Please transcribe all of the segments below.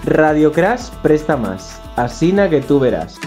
Radio Crash presta más, asina que tú verás.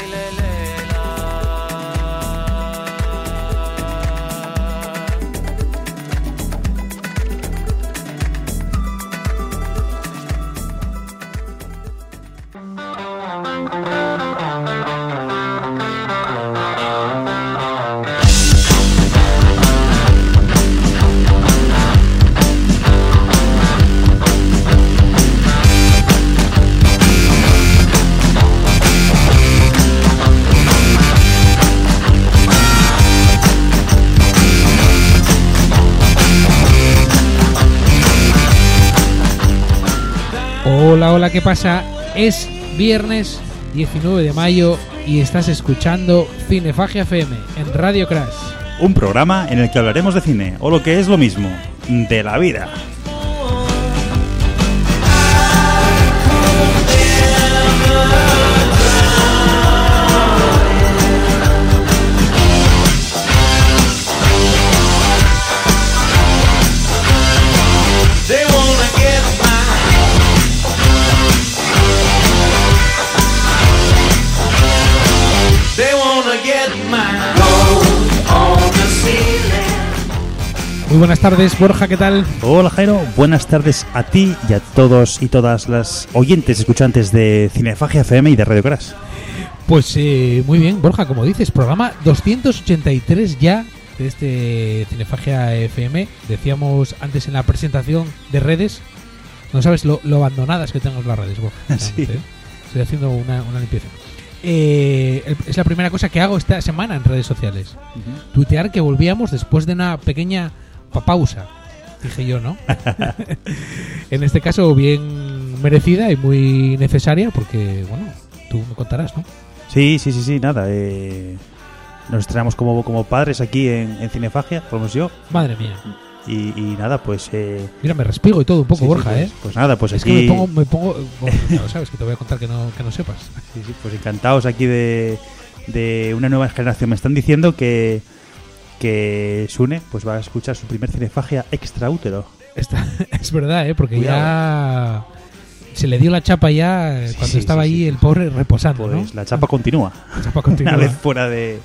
Hola, ¿qué pasa? Es viernes 19 de mayo y estás escuchando Cinefagia FM en Radio Crash. Un programa en el que hablaremos de cine, o lo que es lo mismo, de la vida. Muy buenas tardes, Borja, ¿qué tal? Hola, Jairo, buenas tardes a ti y a todos y todas las oyentes escuchantes de Cinefagia FM y de Radio Crash. Pues muy bien, Borja, como dices, programa 283 ya de este Cinefagia FM. Decíamos antes en la presentación de redes, no sabes lo abandonadas que tenemos las redes, Borja. Sí. Estoy haciendo una limpieza. Es la primera cosa que hago esta semana en redes sociales. Tuitear que volvíamos después de una pequeña pausa, dije yo, ¿no? En este caso bien merecida y muy necesaria porque, bueno, tú me contarás, ¿no? Sí, nada, nos estrenamos como padres aquí en Cinefagia, como yo. Madre mía. Y nada, pues... Mira, me respigo y todo un poco, sí, Borja, Pues nada, pues es aquí... Es que me pongo bueno, ya lo sabes, que te voy a contar que no sepas. Sí, pues encantados aquí de una nueva generación. Me están diciendo que Sune pues va a escuchar su primer Cinefagia extraútero. Es verdad, porque Cuidado. Ya se le dio la chapa ya cuando estaba ahí el pobre reposando, pues ¿no? La chapa continúa. Una vez fuera del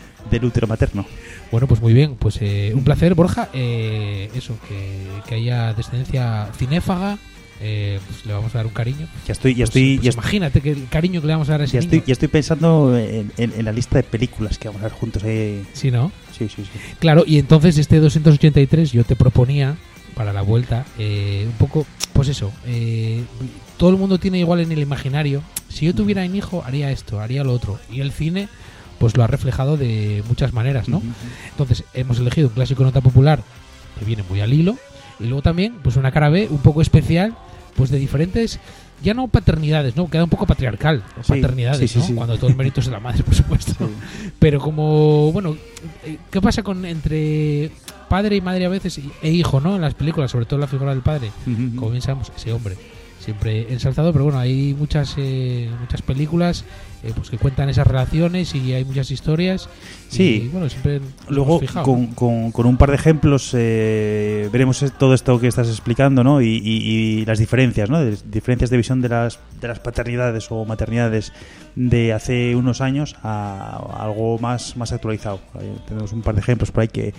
útero materno. Bueno, pues muy bien, pues un placer, Borja. Eso, que haya descendencia cinéfaga. Pues le vamos a dar un cariño. Ya estoy imagínate que el cariño que le vamos a dar a ese niño. Ya estoy pensando en la lista de películas que vamos a ver juntos ahí. Sí, ¿no? Sí. Claro, y entonces este 283 yo te proponía para la vuelta un poco, pues eso, todo el mundo tiene igual en el imaginario. Si yo tuviera un hijo haría esto, haría lo otro. Y el cine pues lo ha reflejado de muchas maneras, ¿no? Entonces hemos elegido un clásico nota popular que viene muy al hilo. Y luego también pues una cara B un poco especial, pues de diferentes, ya no paternidades, ¿no? Queda un poco patriarcal, paternidades, ¿no? Cuando todo el mérito es de la madre, por supuesto. Sí. Pero como, bueno, ¿qué pasa entre padre y madre a veces e hijo, ¿no? En las películas, sobre todo la figura del padre, como bien sabemos, ese hombre siempre ensalzado, pero bueno, hay muchas películas pues que cuentan esas relaciones y hay muchas historias. Sí, y, bueno, siempre luego con un par de ejemplos veremos todo esto que estás explicando, ¿no? Y las diferencias, ¿no? Diferencias de visión de las paternidades o maternidades de hace unos años a algo más actualizado. Tenemos un par de ejemplos por ahí que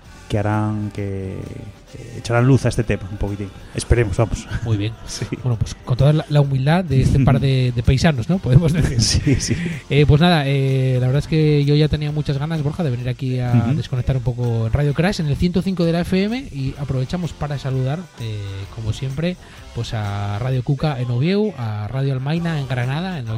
harán que echarán luz a este tema un poquitín. Esperemos, vamos. Muy bien. Sí. Bueno, pues con toda la humildad de este par de paisanos, ¿no? Podemos decir. Sí. Pues nada, la verdad es que yo ya tenía muchas ganas, Borja, de venir aquí a desconectar un poco en Radio Crash, en el 105 de la FM, y aprovechamos para saludar, como siempre, pues a Radio Cuca en Oviedo, a Radio Almaina en Granada, en el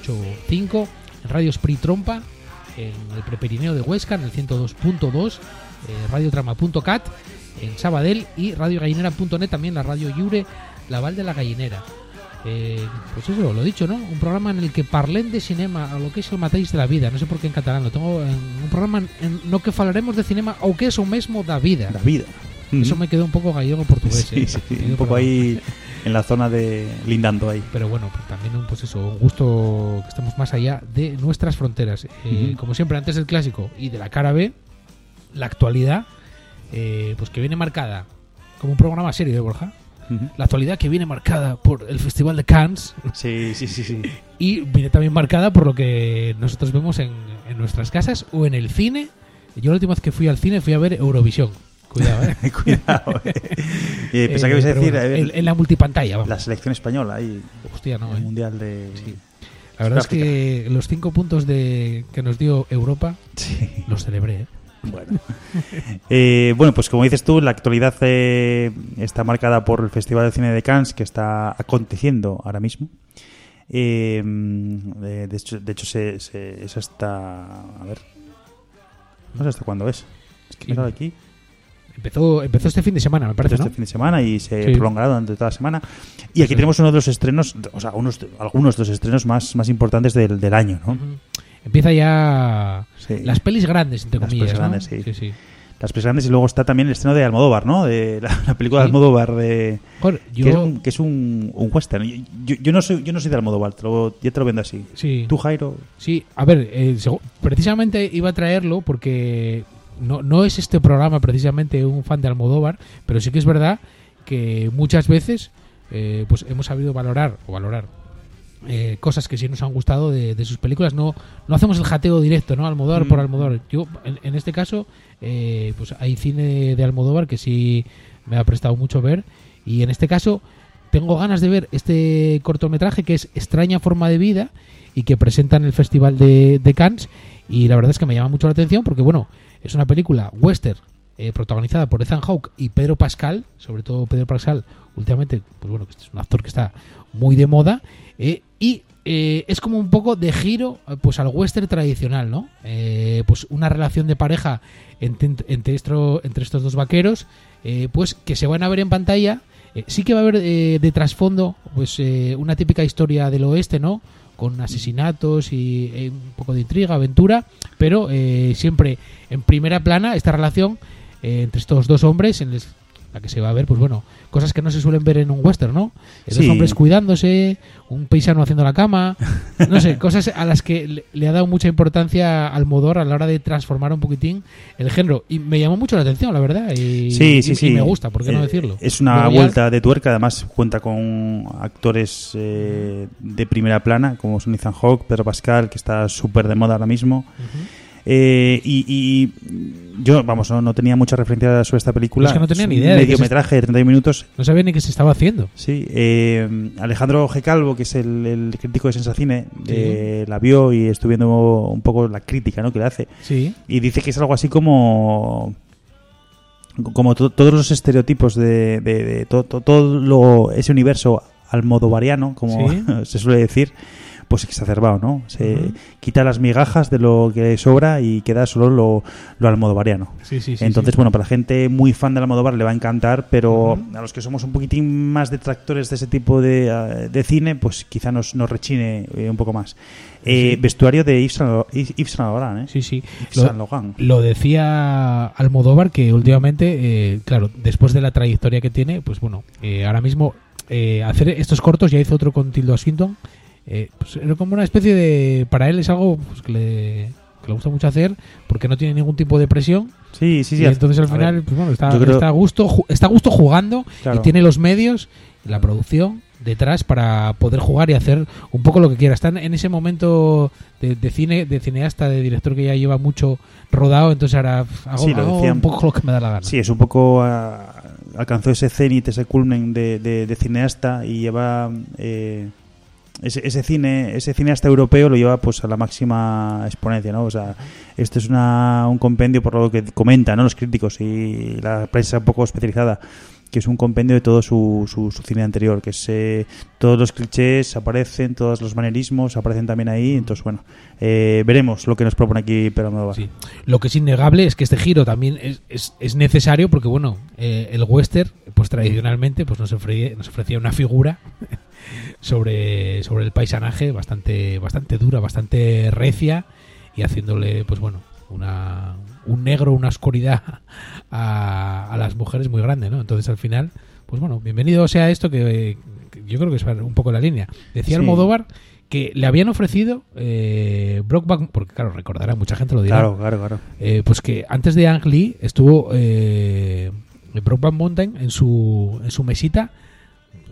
88.5, en Radio Esprit Trompa, en el Prepirineo de Huesca, en el 102.2, radiotrama.cat en Sabadell y radiogallinera.net, también la radio Lliure, la Val de la Gallinera. Pues eso, lo dicho, ¿no? Un programa en el que parlem de cinema, a lo que es el mateix de la vida. No sé por qué en catalán lo tengo. Un programa en no que falaremos de cinema o que es o mesmo da vida. La vida. Eso me quedó un poco gallego-portugués. Sí, un poco ahí en la zona de lindando ahí. Pero bueno, pues también pues eso, un gusto que estemos más allá de nuestras fronteras. Como siempre, antes del clásico y de la cara B, la actualidad, pues que viene marcada como un programa serio, Borja. la actualidad que viene marcada por el Festival de Cannes. Sí. Y viene también marcada por lo que nosotros vemos en nuestras casas o en el cine. Yo la última vez que fui al cine fui a ver Eurovisión. Cuidado, Cuidado, pensaba que ibas a decir... Bueno, en la multipantalla, vamos. La selección española ahí. Hostia, no, el mundial de... Sí. La verdad es que los 5 puntos que nos dio Europa los celebré, Bueno, pues como dices tú, la actualidad está marcada por el Festival de Cine de Cannes, que está aconteciendo ahora mismo. De hecho es hasta... A ver... No sé hasta cuándo es. Es que mira aquí... Empezó este fin de semana, me parece, ¿no? Este fin de semana y se prolongará durante toda la semana. Y aquí tenemos uno de los estrenos, o sea, algunos de los estrenos más importantes del año, ¿no? Empieza ya las pelis grandes, entre comillas, pelis grandes, sí. Las pelis grandes, y luego está también el estreno de Almodóvar, ¿no? De la película de Almodóvar, que es un western. Yo no soy de Almodóvar, ya te lo vendo así. Sí. ¿Tú, Jairo? Sí, a ver, precisamente iba a traerlo porque... No es este programa precisamente un fan de Almodóvar, pero sí que es verdad que muchas veces pues hemos sabido valorar cosas que sí nos han gustado de sus películas. No hacemos el jateo directo, ¿no? Almodóvar por Almodóvar. Yo, en este caso, pues hay cine de Almodóvar que sí me ha prestado mucho ver, y en este caso tengo ganas de ver este cortometraje que es Extraña forma de vida y que presenta en el Festival de Cannes, y la verdad es que me llama mucho la atención porque, bueno, es una película western protagonizada por Ethan Hawke y Pedro Pascal, sobre todo Pedro Pascal, últimamente, pues bueno, que es un actor que está muy de moda, y es como un poco de giro pues al western tradicional, ¿no? Pues una relación de pareja entre estos dos vaqueros, pues que se van a ver en pantalla. Sí que va a haber de trasfondo pues una típica historia del oeste, ¿no? Con asesinatos y un poco de intriga, aventura, pero siempre en primera plana esta relación entre estos dos hombres, en la que se va a ver, pues bueno, cosas que no se suelen ver en un western, ¿no? Dos hombres cuidándose, un paisano haciendo la cama, no sé, cosas a las que le ha dado mucha importancia a Almodóvar a la hora de transformar un poquitín el género, y me llamó mucho la atención, la verdad, y me gusta, ¿por qué no decirlo? Es una vuelta de tuerca, además cuenta con actores de primera plana, como son Ethan Hawke, Pedro Pascal, que está súper de moda ahora mismo. Y yo, vamos, no tenía mucha referencia sobre esta película. Es que no tenía ni idea. Mediometraje de 31 minutos. No sabía ni qué se estaba haciendo. Sí, Alejandro G. Calvo, que es el crítico de Sensacine, la vio y estuve viendo un poco la crítica, ¿no?, que le hace. Sí. Y dice que es algo así como todos los estereotipos de todo ese universo almodovariano, como se suele decir, pues exacerbado, ¿no? Se quita las migajas de lo que sobra y queda solo lo almodovariano. Entonces, bueno, para la gente muy fan del Almodóvar le va a encantar, pero a los que somos un poquitín más detractores de ese tipo de cine, pues quizá nos rechine un poco más. Vestuario de Yves Saint Laurent, ¿eh? Sí. Yves Saint Laurent. Lo decía Almodóvar, que últimamente, claro, después de la trayectoria que tiene, pues bueno, ahora mismo hacer estos cortos, ya hizo otro con Tilda Swinton. Pues era como una especie de... Para él es algo pues, que le gusta mucho hacer, porque no tiene ningún tipo de presión. Sí. Y entonces al final pues, bueno, está a gusto jugando, claro. Y tiene los medios, la producción detrás para poder jugar y hacer un poco lo que quiera. Están en ese momento de cineasta, de director que ya lleva mucho rodado, entonces ahora hago un poco lo que me da la gana. Sí, es un poco... alcanzó ese cenit, ese culmen de cineasta, y lleva... Ese cineasta europeo lo lleva pues a la máxima exponencia, ¿no? O sea, esto es un compendio, por lo que comentan, ¿no?, los críticos y la prensa un poco especializada, que es un compendio de todo su cine anterior, que es todos los clichés aparecen, todos los manerismos aparecen también ahí. Entonces, bueno, veremos lo que nos propone aquí Pedro Almodóvar. Sí. Lo que es innegable es que este giro también es necesario, porque bueno, el western pues tradicionalmente pues nos ofrecía una figura sobre el paisanaje bastante dura, bastante recia, y haciéndole pues bueno un negro, una oscuridad a las mujeres muy grande, ¿no? Entonces al final pues bueno, bienvenido sea esto, que yo creo que es un poco la línea. Decía Almodóvar que le habían ofrecido Brokeback, porque claro, recordará, mucha gente lo dirá. Claro. Pues que antes de Ang Lee estuvo Brokeback Mountain en su mesita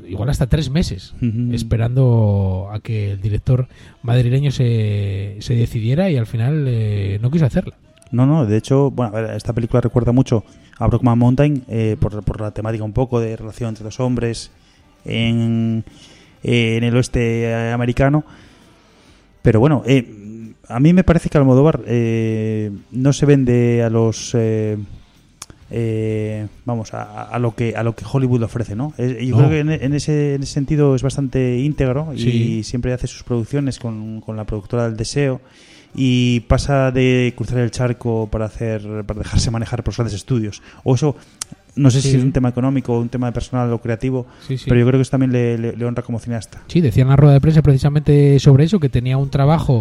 igual hasta 3 meses esperando a que el director madrileño se decidiera, y al final no quiso hacerla. No, de hecho, bueno, a ver, esta película recuerda mucho a Brokeback Mountain por la temática un poco de relación entre dos hombres en el oeste americano. Pero bueno, a mí me parece que Almodóvar no se vende a los a lo que Hollywood le ofrece, ¿no? Yo creo que en ese sentido es bastante íntegro y siempre hace sus producciones con la productora del deseo, y pasa de cruzar el charco para dejarse manejar por los grandes estudios. O eso, no sé si es un tema económico o un tema personal o creativo, pero yo creo que eso también le honra como cineasta. Sí, decía en la rueda de prensa precisamente sobre eso, que tenía un trabajo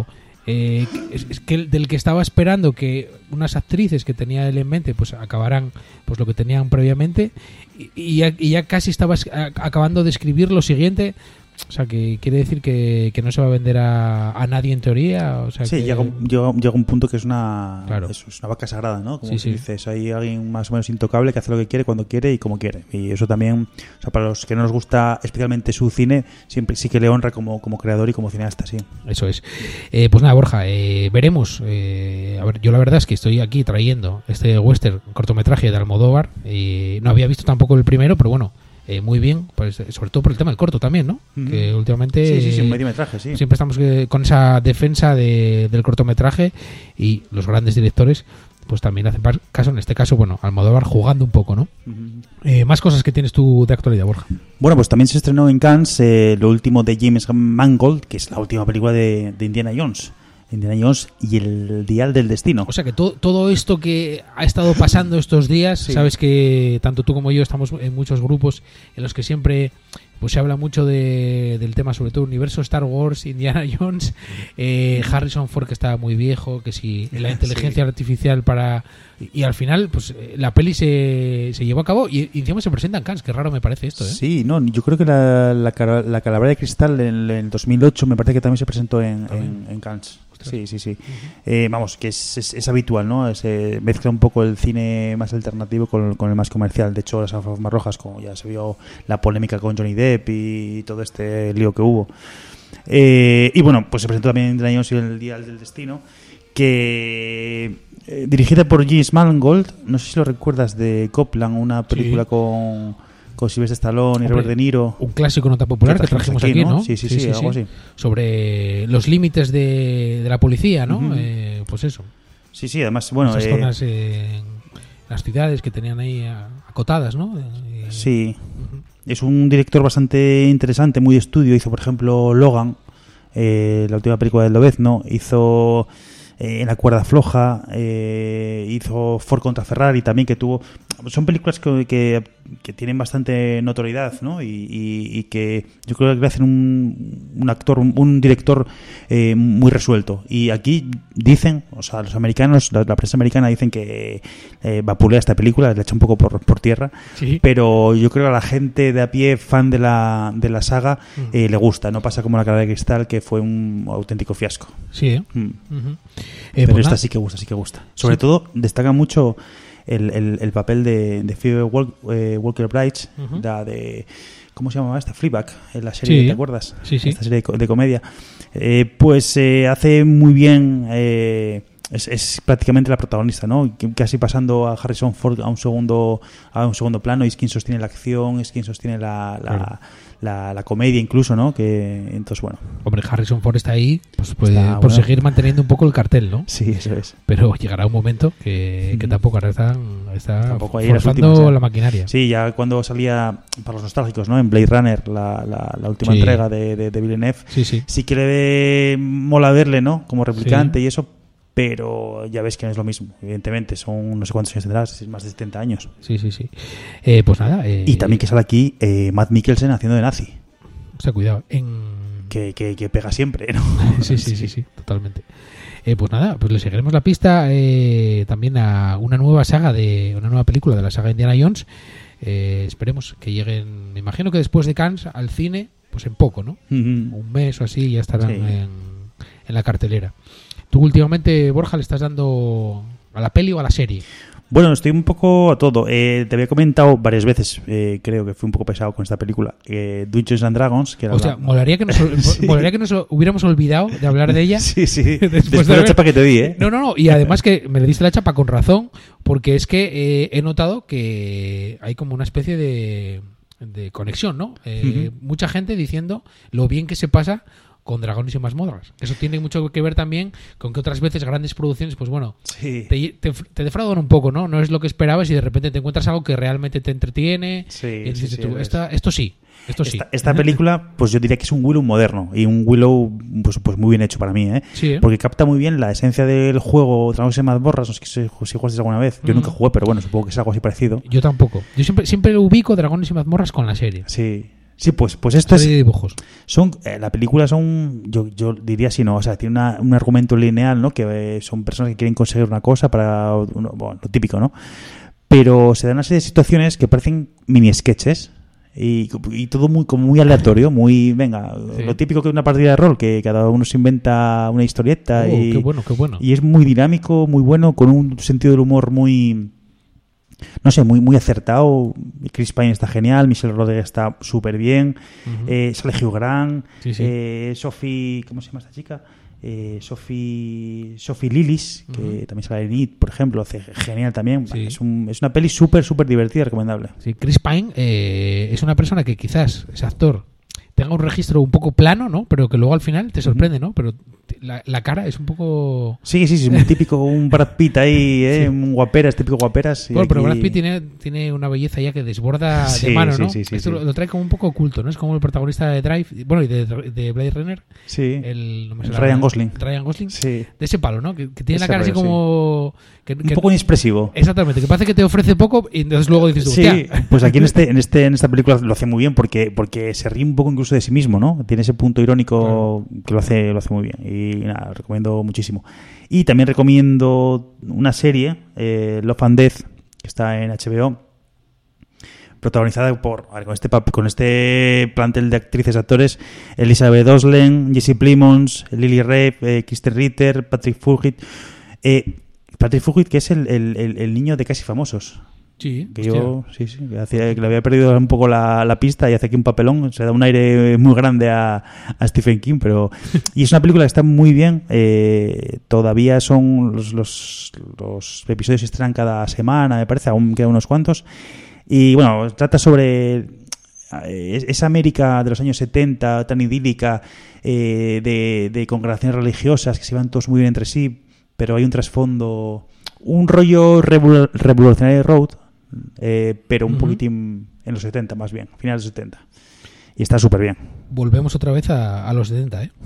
del que estaba esperando que unas actrices que tenía él en mente pues acabaran pues lo que tenían previamente, y ya casi estaba acabando de escribir lo siguiente. O sea, que quiere decir que no se va a vender a nadie en teoría. O sea, sí, que llega un punto que es una vaca sagrada, ¿no? Como dices, hay alguien más o menos intocable que hace lo que quiere, cuando quiere y como quiere. Y eso también, o sea, para los que no nos gusta especialmente su cine, siempre sí que le honra como creador y como cineasta, sí. Eso es. Pues nada, Borja, veremos. A ver, yo la verdad es que estoy aquí trayendo este western cortometraje de Almodóvar. No había visto tampoco el primero, pero bueno. Muy bien, pues, sobre todo por el tema del corto también, ¿no? Que últimamente sí, un mediometraje, sí. Siempre estamos con esa defensa del cortometraje, y los grandes directores pues también hacen caso. En este caso, bueno, Almodóvar jugando un poco, ¿no? Más cosas que tienes tú de actualidad, Borja. Bueno, pues también se estrenó en Cannes lo último de James Mangold, que es la última película de Indiana Jones y el Dial del Destino. O sea que todo esto que ha estado pasando estos días, sabes que tanto tú como yo estamos en muchos grupos en los que siempre pues se habla mucho del tema, sobre todo universo Star Wars, Indiana Jones, Harrison Ford, que estaba muy viejo, que si la inteligencia artificial y al final pues la peli se llevó a cabo y encima se presenta en Cannes. Qué raro me parece esto, ¿eh? Sí, no, yo creo que la Calavera de Cristal en el 2008 me parece que también se presentó en Cannes. Sí. Vamos, que es habitual, ¿no? Se mezcla un poco el cine más alternativo con el más comercial. De hecho, las alfombras rojas, como ya se vio la polémica con Johnny Depp y todo este lío que hubo. Y bueno, pues se presentó también Indiana Jones y el Dial del Destino, que dirigida por James Mangold. No sé si lo recuerdas, de Copland, una película con Sylvester Stallone y Robert De Niro. Un clásico nota popular que trajimos aquí, ¿no? Sí, algo así. Sobre los límites de la policía, ¿no? Pues eso. Sí, además, bueno... Esas zonas, las ciudades que tenían ahí acotadas, ¿no? Sí. Es un director bastante interesante, muy de estudio. Hizo, por ejemplo, Logan, la última película del Lobezno. Hizo... En la cuerda floja, hizo Ford contra Ferrari también, que tuvo... Son películas que tienen bastante notoriedad, ¿no? Y que yo creo que hacen un director muy resuelto. Y aquí dicen, o sea, los americanos, la prensa americana dicen que vapulea esta película, la echa un poco por tierra, pero yo creo que a la gente de a pie, fan de la saga, le gusta. No pasa como La Calavera de Cristal, que fue un auténtico fiasco. Sí, ¿eh? Pero pues esta sí que gusta. Sobre todo destaca mucho el papel de Phoebe Waller-Bridge, la de... ¿Cómo se llamaba esta? Fleabag, en la serie, ¿te acuerdas? Sí. Esta serie de comedia. Pues hace muy bien... Es prácticamente la protagonista, ¿no? Casi pasando a Harrison Ford a un segundo plano, y es quien sostiene la acción, es quien sostiene la comedia incluso, ¿no? Que entonces, bueno. Hombre, Harrison Ford está ahí pues por seguir manteniendo un poco el cartel, ¿no? Sí, eso es. Pero llegará un momento que tampoco ahora está forzando la maquinaria. Sí, ya cuando salía, para los nostálgicos, ¿no? En Blade Runner, la última entrega de Villeneuve, sí que le mola verle, ¿no? Como replicante y eso. Pero ya ves que no es lo mismo, evidentemente. Son no sé cuántos años tendrás, más de 70 años. Sí. Pues nada. Y también que sale aquí Matt Mikkelsen haciendo de nazi. O sea, cuidado. Que pega siempre, ¿no? Sí, totalmente. Pues nada, pues le seguiremos la pista también a una nueva película de la saga Indiana Jones. Esperemos que lleguen, me imagino que después de Cannes, al cine, pues en poco, ¿no? Un mes o así ya estarán en la cartelera. ¿Tú últimamente, Borja, le estás dando a la peli o a la serie? Bueno, estoy un poco a todo. Te había comentado varias veces, creo que fui un poco pesado con esta película, Dungeons and Dragons. Que era Hostia, molaría que nos hubiéramos olvidado de hablar de ella. Sí, sí. Después de la chapa que te di, ¿eh? No. Y además que me le diste la chapa con razón, porque es que he notado que hay como una especie de conexión, ¿no? Mucha gente diciendo lo bien que se pasa con Dragones y Mazmorras. Eso tiene mucho que ver también con que otras veces grandes producciones, pues bueno, sí, te defraudan un poco, ¿no? No es lo que esperabas y de repente te encuentras algo que realmente te entretiene. Sí, y dices sí, tú, sí, esto sí. Esta película, pues yo diría que es un Willow moderno y un Willow pues muy bien hecho para mí, ¿eh? Sí, ¿eh? Porque capta muy bien la esencia del juego Dragones y Mazmorras. No sé si jugaste alguna vez. Yo nunca jugué, pero bueno, supongo que es algo así parecido. Yo tampoco. Yo siempre ubico Dragones y Mazmorras con la serie. Sí, pues esto es... de dibujos. La película son, yo diría así, ¿no? O sea, tiene un argumento lineal, ¿no? Que son personas que quieren conseguir una cosa para... bueno, lo típico, ¿no? Pero se dan una serie de situaciones que parecen mini sketches y todo muy aleatorio, muy... Venga, sí. Lo típico que es una partida de rol, que cada uno se inventa una historieta y... Qué bueno. Y es muy dinámico, muy bueno, con un sentido del humor muy... No sé, muy acertado. Chris Pine está genial, Michelle Rodríguez está súper bien, sale Hugh Grant, sí. Sophie, ¿cómo se llama esta chica? Sophie Lillis, que también sale en It, por ejemplo, hace genial también. Sí. Es una peli súper divertida, recomendable. Sí, Chris Pine es una persona que quizás, ese actor, tenga un registro un poco plano, ¿no? Pero que luego al final te sorprende, ¿no? Pero la cara es un poco... Sí, es muy típico, un Brad Pitt ahí, sí. Un guaperas, típico guaperas. Bueno, pero Brad Pitt tiene una belleza ya que desborda de mano, ¿no? Sí, esto lo trae como un poco oculto, ¿no? Es como el protagonista de Drive, bueno, y de Blade Runner. Sí. Ryan Gosling. Ryan Gosling. Sí. De ese palo, ¿no? Que tiene la cara así como... Sí. Un poco inexpresivo. Exactamente, que parece que te ofrece poco y entonces luego dices tú, sí, hostia. Pues aquí en esta película lo hace muy bien porque se ríe un poco incluso de sí mismo, ¿no? Tiene ese punto irónico que lo hace muy bien. Y nada, recomiendo muchísimo. Y también recomiendo una serie, Love and Death, que está en HBO, protagonizada con este plantel de actrices y actores: Elizabeth Olsen, Jesse Plemons, Lily Rabe, Kristen Ritter, Patrick Fulghit. Patrick Fulghit, que es el niño de Casi Famosos. Sí, que yo que le había perdido un poco la pista y hace aquí un papelón. Se da un aire muy grande a Stephen King, pero y es una película que está muy bien. Todavía son los episodios se estrenan cada semana, me parece, aún quedan unos cuantos. Y bueno, trata sobre esa América de los años 70 tan idílica, de congregaciones religiosas que se van todos muy bien entre sí, pero hay un trasfondo, un rollo Revolutionary Road, pero un poquitín en los 70 más bien, finales de los 70. Y está súper bien. Volvemos otra vez a los 70, ¿eh?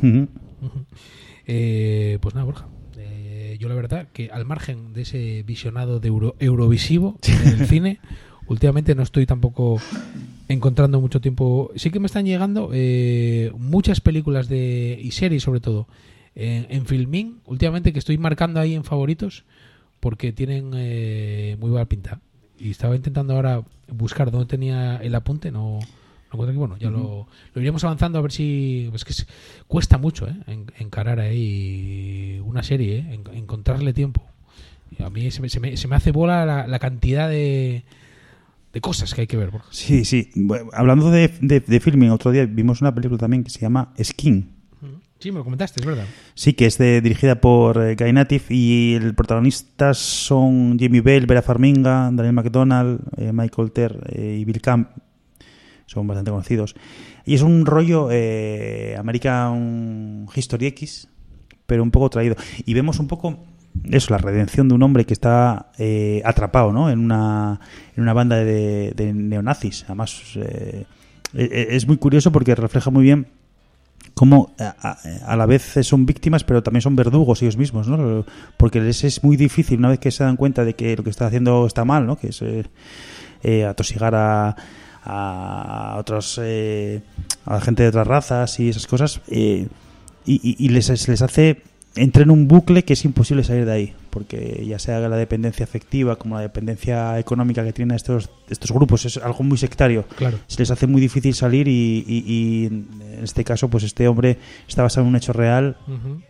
Pues nada, Borja. Yo la verdad que al margen de ese visionado de Eurovisivo en el cine, últimamente no estoy tampoco encontrando mucho tiempo. Sí que me están llegando muchas películas y series sobre todo en Filmin, últimamente, que estoy marcando ahí en favoritos porque tienen muy buena pinta. Y estaba intentando ahora buscar dónde tenía el apunte, no encuentro. Que bueno, ya lo iremos avanzando a ver si... Es que cuesta mucho encarar ahí una serie, encontrarle tiempo. Y a mí se me hace bola la cantidad de cosas que hay que ver. Borja. Sí. Bueno, hablando de Filmin, otro día vimos una película también que se llama Skin. Sí, me lo comentaste, es verdad. Sí, que es dirigida por Guy Natif y el protagonistas son Jamie Bell, Vera Farmiga, Daniel McDonald, Michael Ter y Bill Camp. Son bastante conocidos. Y es un rollo American History X, pero un poco traído. Y vemos un poco eso, la redención de un hombre que está atrapado, ¿no? en una banda de neonazis. Además, es muy curioso porque refleja muy bien cómo a la vez son víctimas, pero también son verdugos ellos mismos, ¿no? Porque les es muy difícil, una vez que se dan cuenta de que lo que está haciendo está mal, ¿no? Que es atosigar a otros, a gente de otras razas y esas cosas, y les hace entrar en un bucle que es imposible salir de ahí, porque ya sea la dependencia afectiva como la dependencia económica que tienen estos grupos, es algo muy sectario. Claro. Se les hace muy difícil salir y en este caso pues este hombre está basado en un hecho real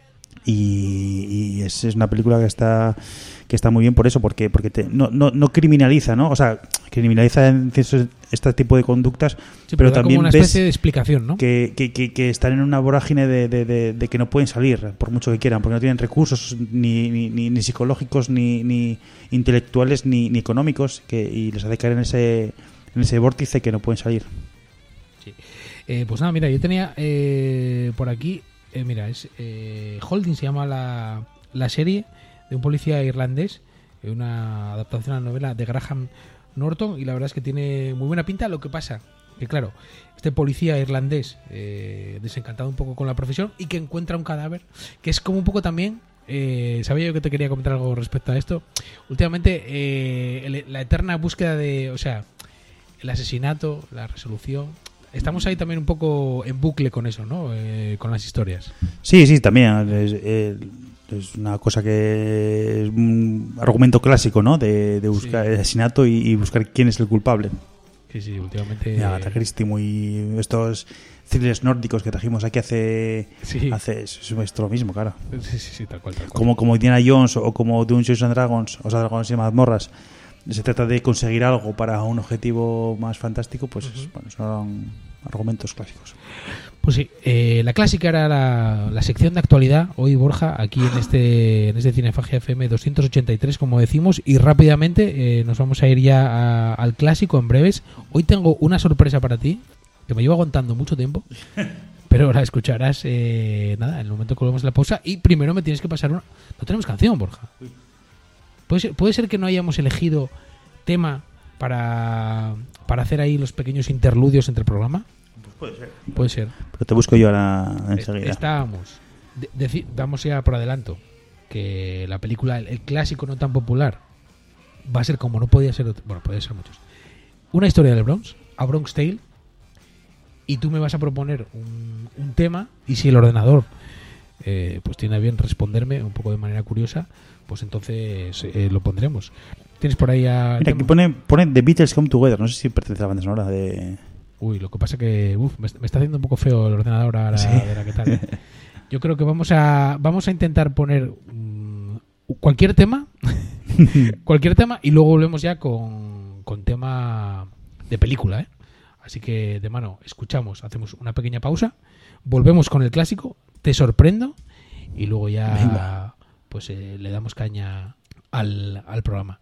y es una película que está muy bien por eso, porque no criminaliza, ¿no? O sea, criminaliza este tipo de conductas, Sí, pero da también como una especie de explicación, ¿no? que están en una vorágine de que no pueden salir por mucho que quieran, porque no tienen recursos ni psicológicos, ni intelectuales, ni económicos, y les hace caer en ese vórtice que no pueden salir. Sí. Pues nada, mira, yo tenía por aquí, mira, Holding se llama la serie de un policía irlandés, una adaptación a la novela de Graham Norton, y la verdad es que tiene muy buena pinta. Lo que pasa que, claro, este policía irlandés desencantado un poco con la profesión y que encuentra un cadáver que es como un poco también, sabía yo que te quería comentar algo respecto a esto últimamente, la eterna búsqueda o sea, el asesinato, la resolución. Estamos ahí también un poco en bucle con eso, ¿no? Con las historias. Sí, también es una cosa que es un argumento clásico, ¿no? De buscar el asesinato y buscar quién es el culpable. Sí, últimamente. Agatha Christie, estos thrillers nórdicos que trajimos aquí hace es lo mismo, claro. Sí, tal cual. Como Indiana Jones o como Dungeons and Dragons, o sea, Dragones y Mazmorras. Se trata de conseguir algo para un objetivo más fantástico, pues bueno, son argumentos clásicos. Pues sí, la clásica era la sección de actualidad. Hoy, Borja, aquí en este Cinefagia FM 283, como decimos, y rápidamente nos vamos a ir ya al clásico en breves. Hoy tengo una sorpresa para ti, que me llevo aguantando mucho tiempo, pero la escucharás en el momento que volvemos a la pausa. Y primero me tienes que pasar una... No tenemos canción, Borja. ¿Puede ser que no hayamos elegido tema para hacer ahí los pequeños interludios entre el programa? Pues puede ser. Pero te busco yo ahora enseguida. Estábamos. Vamos ya por adelanto. Que la película, el clásico no tan popular, va a ser como no podía ser. Bueno, puede ser muchos. Una historia del Bronx, A Bronx Tale. Y tú me vas a proponer un tema. Y si el ordenador pues tiene a bien responderme un poco de manera curiosa, pues entonces lo pondremos. ¿Tienes por ahí a... Mira, aquí pone The Beatles Come Together. No sé si pertenece a la banda sonora de... Uy, lo que pasa que me está haciendo un poco feo el ordenador ahora. ¿Sí? De la que tal. Yo creo que vamos a intentar poner cualquier tema y luego volvemos ya con tema de película, Así que, de mano, hacemos una pequeña pausa, volvemos con el clásico, te sorprendo y luego ya... Venga. Pues le damos caña al programa.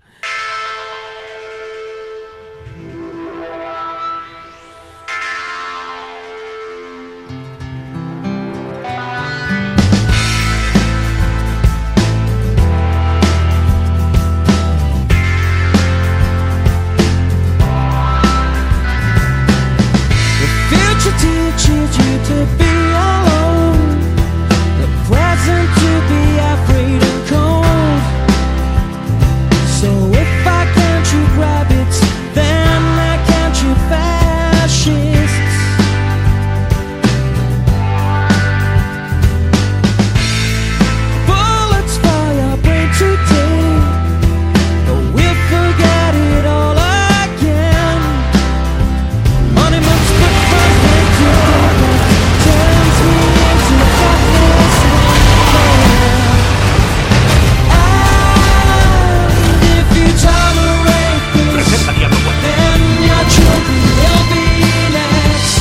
The future teaches you to be alone, the present to be afraid and cold. So if I can't shoot rabbits, then I can't shoot fascists. Bullets fire break today, but we'll forget it all again. Monuments put front head together, turns me into darkness and if you tolerate this, then your children will be next.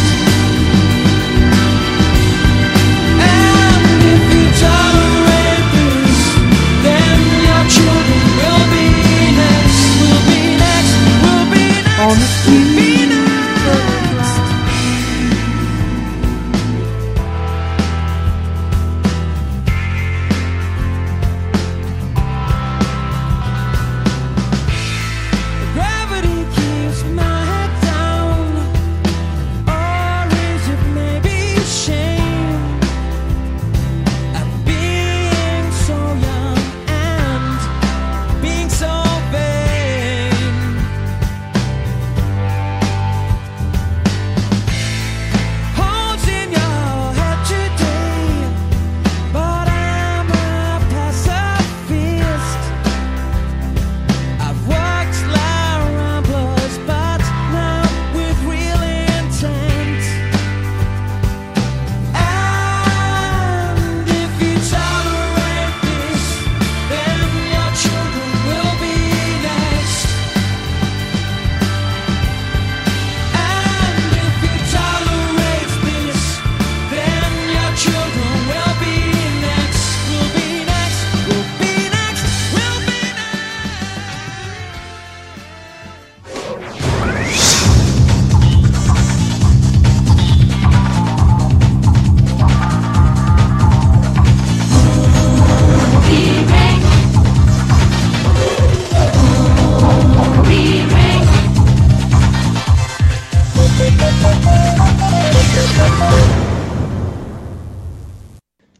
And if you tolerate this, then your children will be next. Will be next. Will be next. On the street. Be next. Gravity keeps my head down, or is it maybe shame at being so young and being so vain?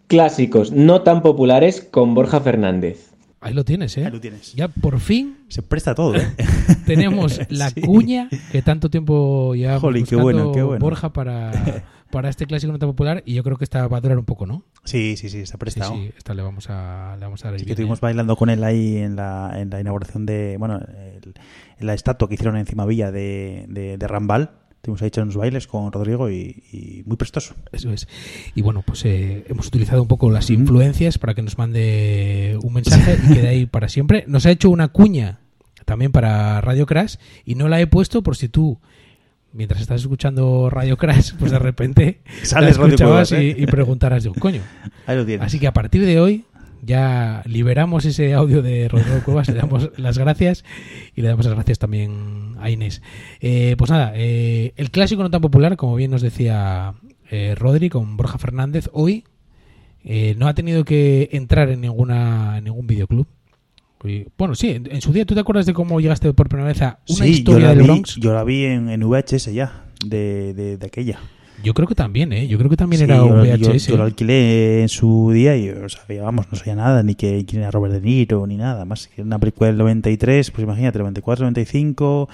Clásicos no tan populares con Borja Fernández. Ahí lo tienes, ¿eh? Ahí lo tienes. Ya por fin Se presta todo, ¿eh? tenemos la Sí. cuña que tanto tiempo llevamos Jolín, qué buscando bueno, qué bueno. Borja para este clásico no tan popular, y yo creo que esta va a durar un poco, ¿no? Sí, se ha Sí, prestado. sí, esta le vamos a dar el Sí, que bien, estuvimos ¿eh? bailando con él ahí en la inauguración de, bueno, en la estatua que hicieron encima Villa de Rambal. Estuvimos ahí echando unos bailes con Rodrigo y muy prestoso. Eso es. Y bueno, pues hemos utilizado un poco las influencias para que nos mande un mensaje y quede ahí para siempre. Nos ha hecho una cuña también para Radio Crash y no la he puesto por si tú, mientras estás escuchando Radio Crash, pues de repente Sales la Radio escuchabas Cuevas, ¿eh? y preguntaras, digo, coño. Ahí lo tienes. Así que a partir de hoy ya liberamos ese audio de Rodrigo Cuevas, le damos las gracias y le damos las gracias también a Inés. Pues nada, el clásico no tan popular, como bien nos decía Rodri con Borja Fernández, hoy no ha tenido que entrar en ningún videoclub. Bueno, sí, en su día, ¿tú te acuerdas de cómo llegaste por primera vez a una Sí, historia del Bronx? Yo la vi en VHS ya, de aquella. Yo creo que también, ¿eh? Yo creo que también Sí, era un VHS. yo lo alquilé en su día y no sabía nada, ni quién era Robert De Niro, ni nada. Más que una película del 93, pues imagínate, 94, 95...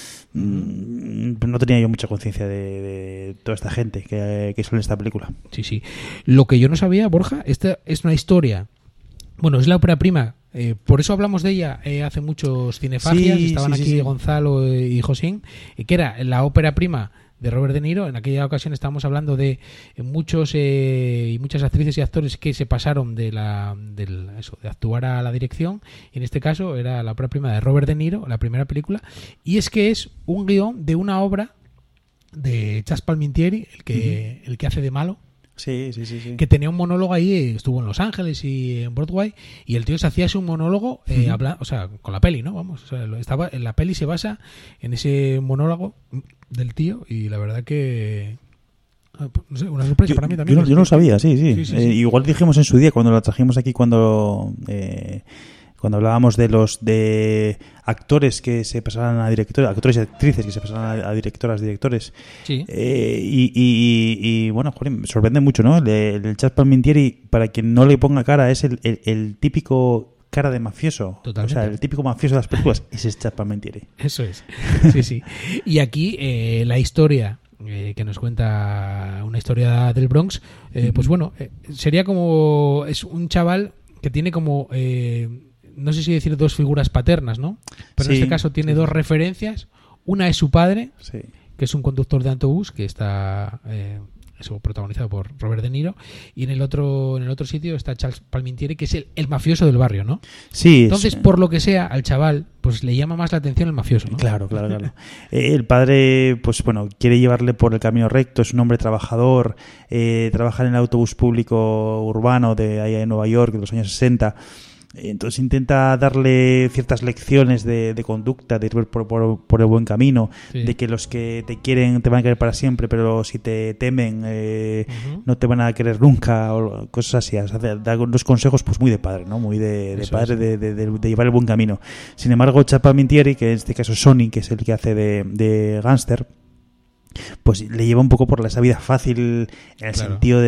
no tenía yo mucha conciencia de toda esta gente que suele en esta película. Sí, sí. Lo que yo no sabía, Borja, esta es una historia. Bueno, es la ópera prima. Por eso hablamos de ella hace muchos cinefagias. Sí, Estaban sí, aquí sí. Gonzalo y Josín, que era la ópera prima de Robert De Niro. En aquella ocasión estábamos hablando de muchos y muchas actrices y actores que se pasaron de actuar a la dirección. Y en este caso era la ópera prima de Robert De Niro, la primera película. Y es que es un guión de una obra de Chas Palminteri, el que hace de malo. Sí. Que tenía un monólogo ahí, estuvo en Los Ángeles y en Broadway, y el tío se hacía un monólogo o sea, con la peli, ¿no? Vamos, o sea, la peli se basa en ese monólogo del tío, y la verdad que no sé, una sorpresa para mí también. Yo no lo sabía, sí. Sí. Igual dijimos en su día cuando la trajimos aquí, cuando hablábamos de actores que se pasaran a directores, actores y actrices que se pasaran a directores. Sí. Y bueno, joder, me sorprende mucho, ¿no? El Chas Palminteri, para quien no le ponga cara, es el típico cara de mafioso. Totalmente. O sea, el típico mafioso de las películas es el Chas Palminteri. Eso es. Sí. Y aquí la historia que nos cuenta, una historia del Bronx, pues bueno, sería como, es un chaval que tiene como no sé si decir dos figuras paternas, ¿no? Pero Sí, en este caso tiene sí. dos referencias. Una es su padre, Sí. que es un conductor de autobús que está protagonizado por Robert De Niro, y en el otro sitio está Charles Palminteri, que es el mafioso del barrio, ¿no? Sí. Entonces, por lo que sea, al chaval pues le llama más la atención el mafioso, ¿no? Claro. El padre, pues bueno, quiere llevarle por el camino recto, es un hombre trabajador, trabaja en el autobús público urbano de allá en Nueva York de los años 60. Entonces intenta darle ciertas lecciones de conducta, de ir por el buen camino, Sí. de que los que te quieren te van a querer para siempre, pero si te temen no te van a querer nunca, o cosas así. O sea, da unos consejos pues muy de padre, ¿no? Muy de Eso padre, es. de llevar el buen camino. Sin embargo, Chas Palminteri, que en este caso es Sonny, que es el que hace de gángster, pues le lleva un poco por esa vida fácil en el Claro. sentido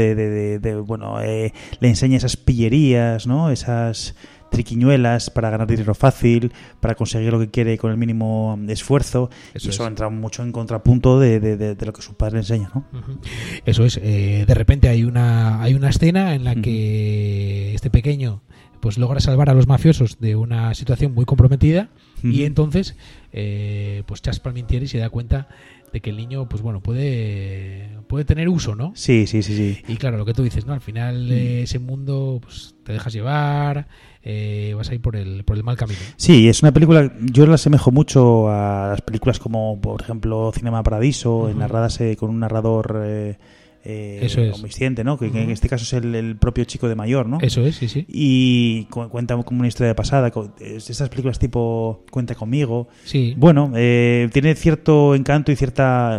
le enseña esas pillerías, ¿no? Esas triquiñuelas para ganar dinero fácil, para conseguir lo que quiere con el mínimo esfuerzo. Eso y eso es. entra mucho en contrapunto de lo que su padre le enseña, ¿no? Ujú. Eso es. De repente hay una escena en la que este pequeño pues logra salvar a los mafiosos de una situación muy comprometida, y entonces pues Chas Palminteri se da cuenta de que el niño pues bueno puede tener uso, ¿no? Sí. Y claro, lo que tú dices, ¿no? Al final ese mundo pues te dejas llevar, vas a ir por el mal camino. Sí, es una película, yo la asemejo mucho a las películas como, por ejemplo, Cinema Paradiso, narradas con un narrador Eso es. omnisciente, ¿no? Que en este caso es el propio chico de mayor, ¿no? Eso es, sí. Y cuenta como una historia de pasada. Estas películas tipo Cuenta conmigo. Sí. Bueno, tiene cierto encanto y cierta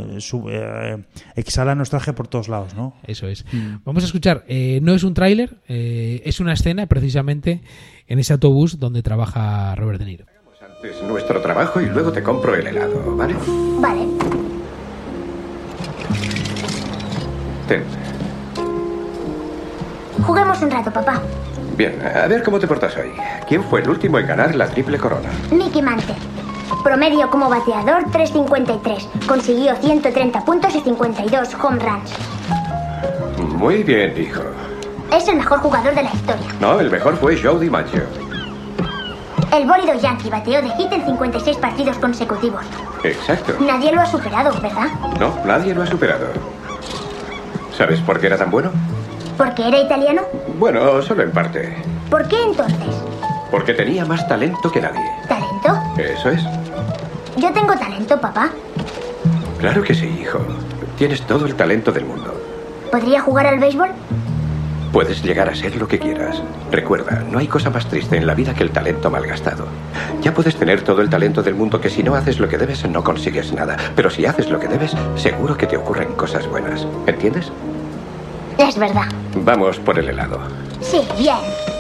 exhala nostalgia por todos lados, ¿no? Eso es. Vamos a escuchar, no es un tráiler, es una escena precisamente en ese autobús donde trabaja Robert De Niro. Antes nuestro trabajo y luego te compro el helado, ¿vale? Vale. Ten. Juguemos un rato, papá. Bien, a ver cómo te portas hoy. ¿Quién fue el último en ganar la triple corona? Mickey Mantle. Promedio como bateador 3.53. Consiguió 130 puntos y 52 home runs. Muy bien, hijo. Es el mejor jugador de la historia. No, el mejor fue Joe DiMaggio. El bólido Yankee bateó de hit en 56 partidos consecutivos. Exacto. Nadie lo ha superado, ¿verdad? No, nadie lo ha superado. ¿Sabes por qué era tan bueno? ¿Porque era italiano? Bueno, solo en parte. ¿Por qué entonces? Porque tenía más talento que nadie. ¿Talento? Eso es. Yo tengo talento, papá. Claro que sí, hijo. Tienes todo el talento del mundo. ¿Podría jugar al béisbol? Puedes llegar a ser lo que quieras. Recuerda, no hay cosa más triste en la vida que el talento malgastado. Ya puedes tener todo el talento del mundo, que si no haces lo que debes no consigues nada. Pero si haces lo que debes, seguro que te ocurren cosas buenas. ¿Entiendes? Es verdad. Vamos por el helado. Sí, bien.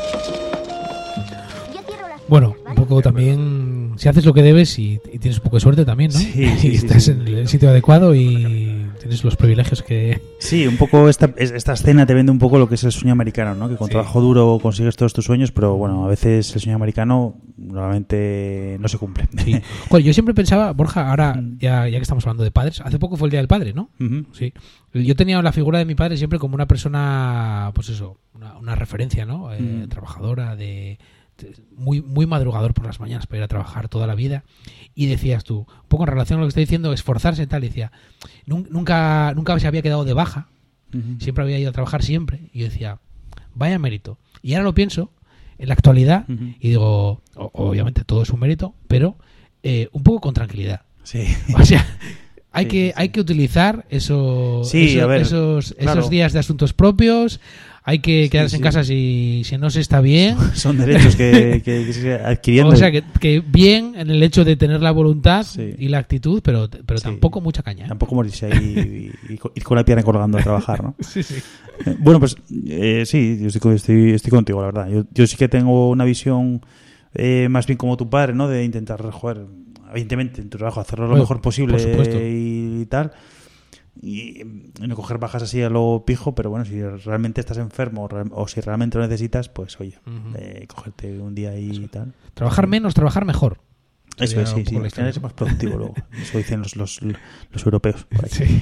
Bueno, un poco también, si haces lo que debes y tienes un poco de suerte también, ¿no? Sí, y estás en el sitio adecuado y tienes los privilegios que... Sí, un poco esta escena te vende un poco lo que es el sueño americano, ¿no? Que con trabajo duro consigues todos tus sueños, pero bueno, a veces el sueño americano normalmente no se cumple. Sí. Bueno, yo siempre pensaba, Borja, ahora ya que estamos hablando de padres, hace poco fue el Día del Padre, ¿no? Uh-huh. Sí. Yo tenía la figura de mi padre siempre como una persona, pues eso, una referencia, ¿no? Trabajadora, muy, muy madrugador por las mañanas para ir a trabajar toda la vida. Y decías tú, un poco en relación a lo que estoy diciendo, esforzarse y tal, y decía, nunca se había quedado de baja, siempre había ido a trabajar siempre, y yo decía, vaya mérito. Y ahora lo pienso en la actualidad y digo, obviamente todo es un mérito, pero un poco con tranquilidad. Sí. O sea, hay que utilizar esos claro. días de asuntos propios. Hay que quedarse en casa si no se está bien. Son derechos que se adquiriendo. O sea, que bien en el hecho de tener la voluntad y la actitud, pero tampoco mucha caña. Tampoco morirse ahí y ir con la pierna colgando a trabajar, ¿no? Sí. Bueno, pues sí, yo estoy contigo, la verdad. Yo sí que tengo una visión más bien como tu padre, ¿no? De intentar, evidentemente, en tu trabajo hacerlo lo mejor posible y tal. Y no coger bajas así a lo pijo, pero bueno, si realmente estás enfermo o si realmente lo necesitas, pues oye, cogerte un día ahí y tal. Trabajar menos, trabajar mejor. Eso es, sí. Es más productivo luego. Eso dicen los europeos. Por ahí. Sí.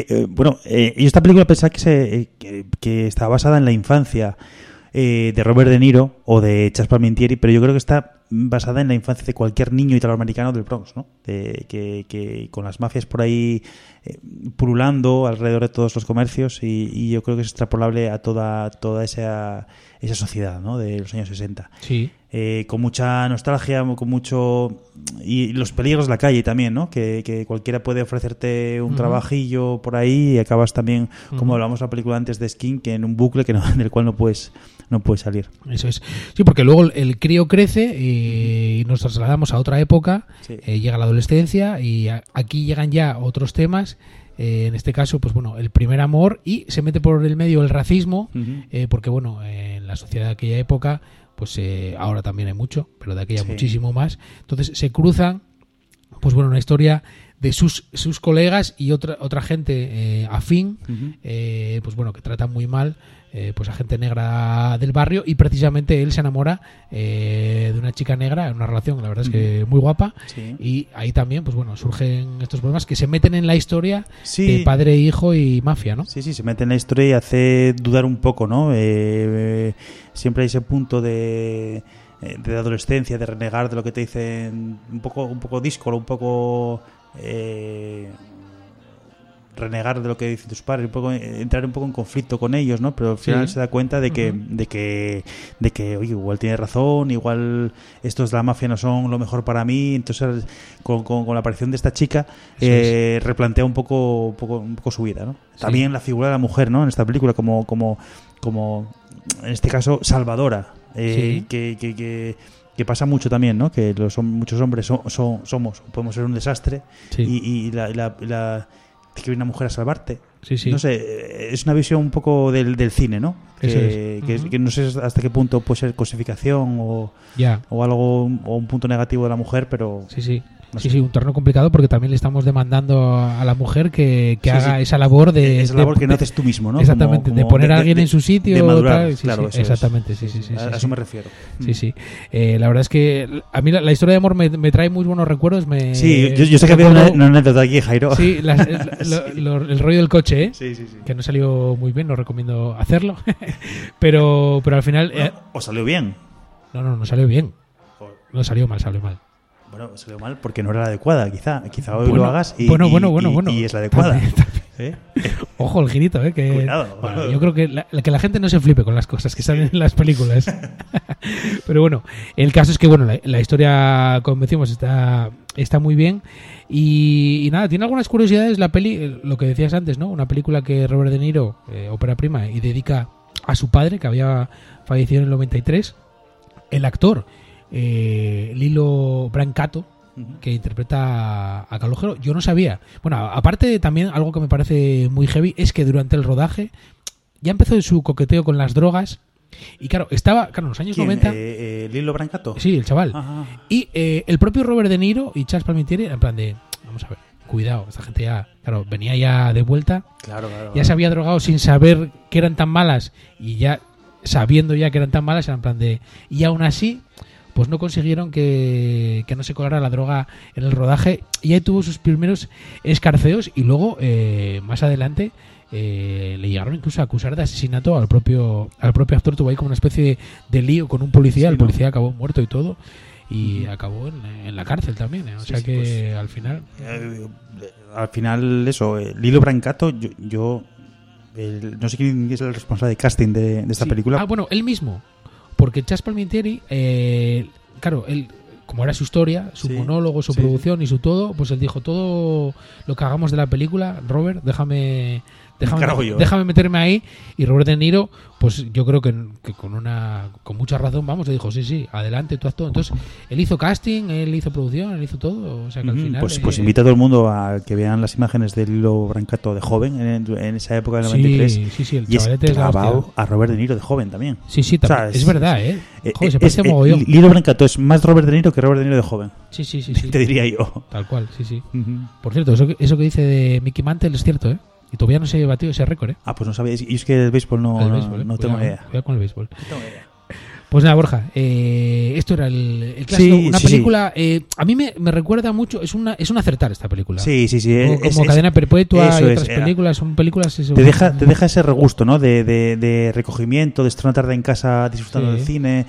Y esta película pensaba que está basada en la infancia de Robert De Niro o de Chas Palminteri, pero yo creo que está basada en la infancia de cualquier niño italoamericano del Bronx, ¿no? Que con las mafias por ahí pululando alrededor de todos los comercios y yo creo que es extrapolable a toda esa sociedad, ¿no? De los años 60. Sí. Con mucha nostalgia, con mucho... Y los peligros de la calle también, ¿no? Que cualquiera puede ofrecerte un trabajillo por ahí y acabas también, como hablamos en la película antes de Skin, que en un bucle del cual no puedes salir. Eso es. Sí, porque luego el crío crece y nos trasladamos a otra época, llega la adolescencia y aquí llegan ya otros temas. En este caso, pues bueno, el primer amor y se mete por el medio el racismo, porque bueno, en la sociedad de aquella época, pues ahora también hay mucho, pero de aquella muchísimo más. Entonces se cruzan, pues bueno, una historia de sus colegas y otra gente afín, pues bueno, que tratan muy mal pues a gente negra del barrio y precisamente él se enamora de una chica negra en una relación, la verdad es que muy guapa, y ahí también, pues bueno, surgen estos problemas que se meten en la historia de padre, hijo y mafia, ¿no? Sí, se mete en la historia y hace dudar un poco, ¿no? Siempre hay ese punto de adolescencia, de renegar de lo que te dicen, un poco díscolo, un poco renegar de lo que dicen tus padres, un poco entrar un poco en conflicto con ellos, ¿no? Pero al final se da cuenta de que oye, igual tiene razón, igual estos de la mafia no son lo mejor para mí. Entonces con la aparición de esta chica replantea un poco su vida, ¿no? También la figura de la mujer, ¿no? En esta película como en este caso salvadora, que pasa mucho también, ¿no? Que muchos hombres podemos ser un desastre y que viene una mujer a salvarte. No sé, es una visión un poco del cine, ¿no? Que no sé hasta qué punto puede ser cosificación o algo, o un punto negativo de la mujer, pero... Sí. Sí, sí, un terreno complicado porque también le estamos demandando a la mujer que haga esa labor de... Esa labor que no haces tú mismo, ¿no? Exactamente, de poner a alguien en su sitio. De madurar, tal, claro. Sí, exactamente, sí. A eso me refiero. Sí, sí. La verdad es que a mí la historia de amor me trae muy buenos recuerdos. Sí, yo sé que había una anécdota aquí, Jairo. Sí, el rollo del coche, ¿eh? Sí. Que no salió muy bien, no recomiendo hacerlo. pero al final... ¿O salió bien? No salió bien. No salió mal. Bueno, salió mal porque no era la adecuada, quizá hoy lo hagas y es la adecuada. También. Ojo, el girito, que cuidado. Bueno, yo creo que la gente no se flipe con las cosas que salen en las películas. Pero bueno, el caso es que bueno, la historia, como decimos, está muy bien y nada, tiene algunas curiosidades la peli, lo que decías antes, ¿no? Una película que Robert De Niro, ópera prima, y dedica a su padre, que había fallecido en el 93. El actor Lilo Brancato, que interpreta a Calogero, yo no sabía. Bueno, aparte también algo que me parece muy heavy es que durante el rodaje ya empezó su coqueteo con las drogas y claro, estaba en los años ¿Quién? 90. ¿Lilo Brancato? Sí, el chaval. Ajá. Y el propio Robert De Niro y Charles Palminteri, en plan de, vamos a ver, cuidado, esta gente ya, claro, venía ya de vuelta. Claro. Ya se había drogado sin saber que eran tan malas y ya sabiendo ya que eran tan malas, eran en plan de... Y aún así, pues no consiguieron que no se colara la droga en el rodaje y ahí tuvo sus primeros escarceos y luego, más adelante, le llegaron incluso a acusar de asesinato al propio actor. Tuvo ahí como una especie de lío con un policía, el policía acabó muerto y todo y acabó en la cárcel también, o sea que pues, al final eso, Lilo Brancato, yo no sé quién es el responsable de casting de esta película. Bueno, él mismo. Porque Charles Palminteri, claro, él, como era su historia, su monólogo, su producción y su todo, pues él dijo, todo lo que hagamos de la película, Robert, déjame meterme ahí. Y Robert De Niro, pues yo creo que con mucha razón, le dijo, sí, adelante, tú haz todo. Entonces, él hizo casting, él hizo producción, él hizo todo. O sea que al final... Pues invita a todo el mundo a que vean las imágenes de Lilo Brancato de joven, en esa época del 93. Sí, el y es chavalete grabado a Robert De Niro de joven también. Sí, también. O sea, es verdad, Joder, se parece mogollón. Lilo Brancato es más Robert De Niro que Robert De Niro de joven. Sí. Te diría yo. Tal cual, sí. Por cierto, eso que dice de Mickey Mantle es cierto, Y todavía no se ha batido ese récord, Pues no sabía. Y es que el béisbol no tengo idea. Cuidado con el béisbol. No tengo idea. Pues nada, Borja, esto era el clásico. Una película, a mí me recuerda mucho, es un acertar esta película. Sí. Como Cadena Perpetua y otras películas, son películas... Te deja ese regusto, ¿no? De recogimiento, de estar una tarde en casa disfrutando del cine.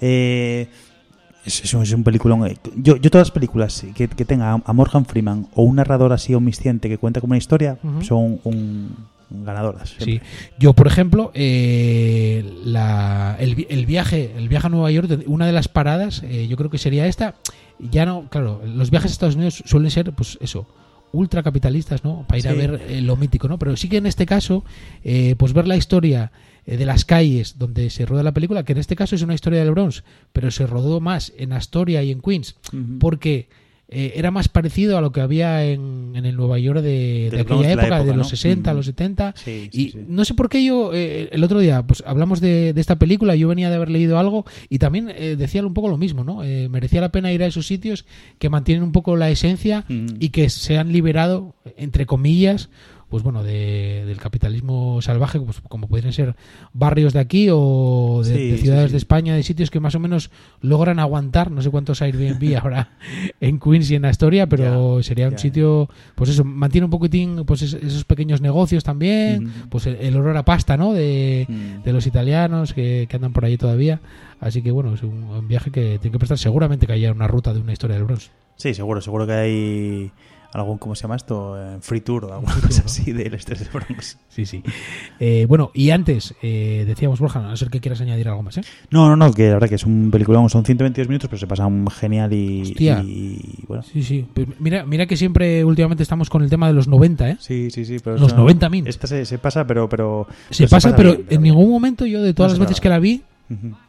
Es un peliculón. Yo todas las películas que tengan a Morgan Freeman o un narrador así omnisciente que cuenta como una historia son ganadoras. Siempre. Sí. Yo, por ejemplo, el viaje a Nueva York, una de las paradas, yo creo que sería esta. Ya no, claro, los viajes a Estados Unidos suelen ser, pues eso, ultracapitalistas, ¿no? Para ir a ver lo mítico, ¿no? Pero sí que en este caso, pues ver la historia de las calles donde se rueda la película, que en este caso es una historia del Bronx, pero se rodó más en Astoria y en Queens, porque era más parecido a lo que había en el Nueva York de aquella época, de los 60 a los 70. Sí. No sé por qué yo, el otro día, pues hablamos de esta película, yo venía de haber leído algo y también decía un poco lo mismo, ¿no? Merecía la pena ir a esos sitios que mantienen un poco la esencia y que se han liberado, entre comillas, pues bueno, del capitalismo salvaje, pues como podrían ser barrios de aquí o de ciudades de España, de sitios que más o menos logran aguantar, no sé cuántos Airbnb habrá en Queens y en Astoria, pero sería un sitio, pues eso, mantiene un poquitín pues esos pequeños negocios también, pues el olor a pasta, ¿no? De los italianos que andan por ahí todavía, así que bueno, es un viaje que tiene que prestar, seguramente que haya una ruta de una historia del Bronx. Sí, seguro que hay algún, ¿cómo se llama esto? Free tour o alguna cosa así del estrés de Bronx. Sí. Bueno, y antes decíamos, Borja, a no ser que quieras añadir algo más, No, que la verdad que es un peliculón, son 122 minutos, pero se pasa genial y bueno. Sí. Pues mira que siempre últimamente estamos con el tema de los 90, Sí, pero los 90 min. Esta se pasa, pero se pasa, pero en ningún momento yo, de todas las veces que la vi,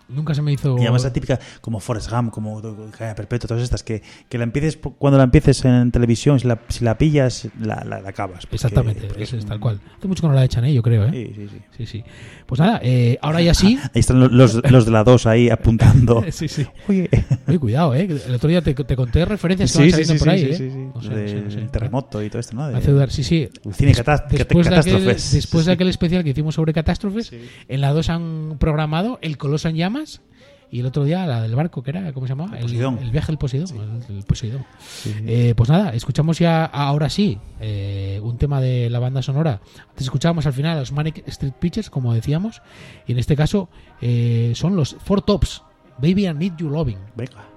Nunca se me hizo... Y además la típica, como Forrest Gump, como Cadena Perpetua, todas estas, que la empieces, cuando la empieces en televisión, si la pillas, la acabas. Porque, Exactamente, eso es tal cual. Hace mucho que no la echan, yo creo, ¿eh? Sí. Pues nada, ahora ya sí. Ahí están los de la 2 ahí apuntando. Sí. Oye, cuidado, ¿eh? El otro día te conté referencias que van saliendo por ahí, ¿eh? Sí. No sé. El terremoto y todo esto, ¿no? Hace dudar, sí. El cine catástrofes. Después de aquel especial que hicimos sobre catástrofes, en la 2 han programado El Coloso en Llamas y el otro día la del barco, que era, ¿cómo se llamaba? El viaje del Poseidón. El Poseidón. Sí. Pues nada, escuchamos ya ahora sí un tema de la banda sonora. Antes escuchábamos al final a los Manic Street Preachers, como decíamos, y en este caso son los Four Tops, Baby I Need You Loving. Venga.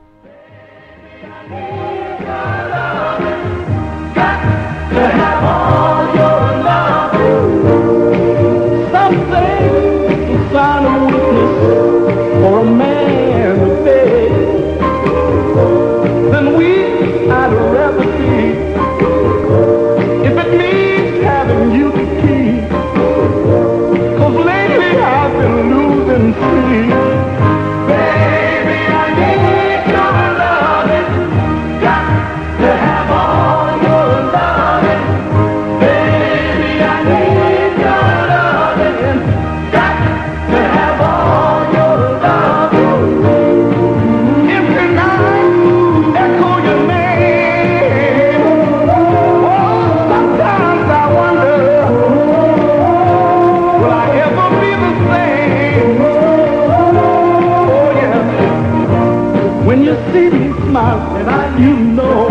Sign of weakness for a man to face. Then weak I'd rather be, if it means having you to keep. 'Cause lately I've been losing sleep. Baby, I need your loving, got to have all your loving. Baby, I need your loving. When you see me smiling, you know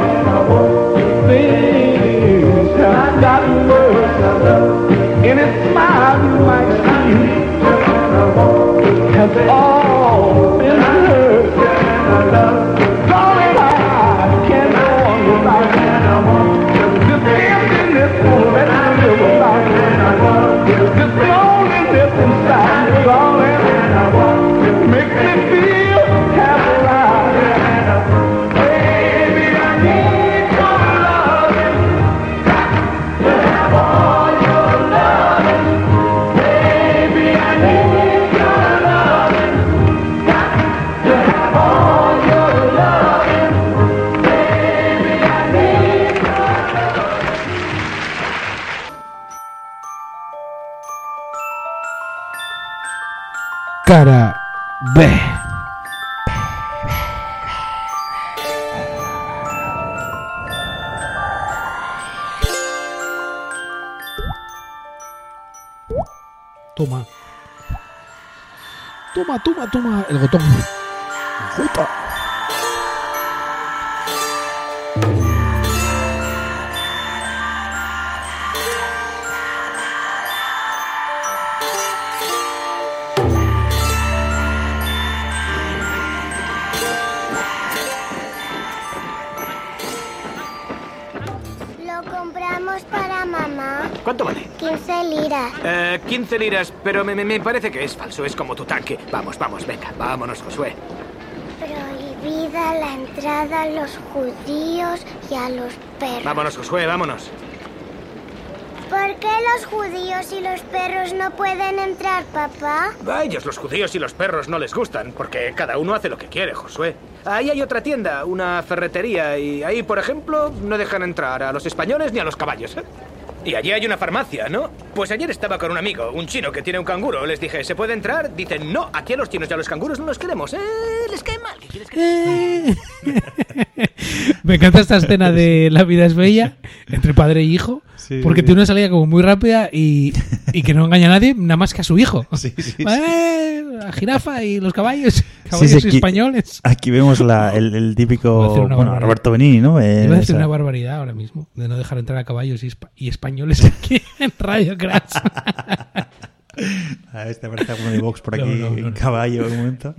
things have gotten worse. Any smile you might see has all been hurt. Darling, I can't go on without this emptiness won't let me live without this loneliness inside, darling, makes me feel half alive. Cara B. Toma el botón. Jota. Lo compramos para mamá. ¿Cuánto vale? 15 liras. 15 liras, pero me parece que es falso, es como tu tanque. Vamos, venga, vámonos, Josué. Prohibida la entrada a los judíos y a los perros. Vámonos, Josué, vámonos. ¿Por qué los judíos y los perros no pueden entrar, papá? A ellos los judíos y los perros no les gustan, porque cada uno hace lo que quiere, Josué. Ahí hay otra tienda, una ferretería, y ahí, por ejemplo, no dejan entrar a los españoles ni a los caballos. Y allí hay una farmacia, ¿no? Pues ayer estaba con un amigo, un chino que tiene un canguro. Les dije, ¿se puede entrar? Dicen, no, aquí a los chinos y a los canguros no los queremos. Les cae mal. ¿Qué quieres que Me encanta esta escena de La vida es bella, entre padre y hijo, sí, porque tiene una salida como muy rápida y que no engaña a nadie, nada más que a su hijo. Sí, la jirafa y los caballos aquí, españoles. Aquí vemos el típico Roberto Benigni, ¿no? Iba a decir una barbaridad ahora mismo, de no dejar entrar a caballos y españoles aquí en Radio Crash. Este parece alguno de Vox por aquí, en caballo en un momento.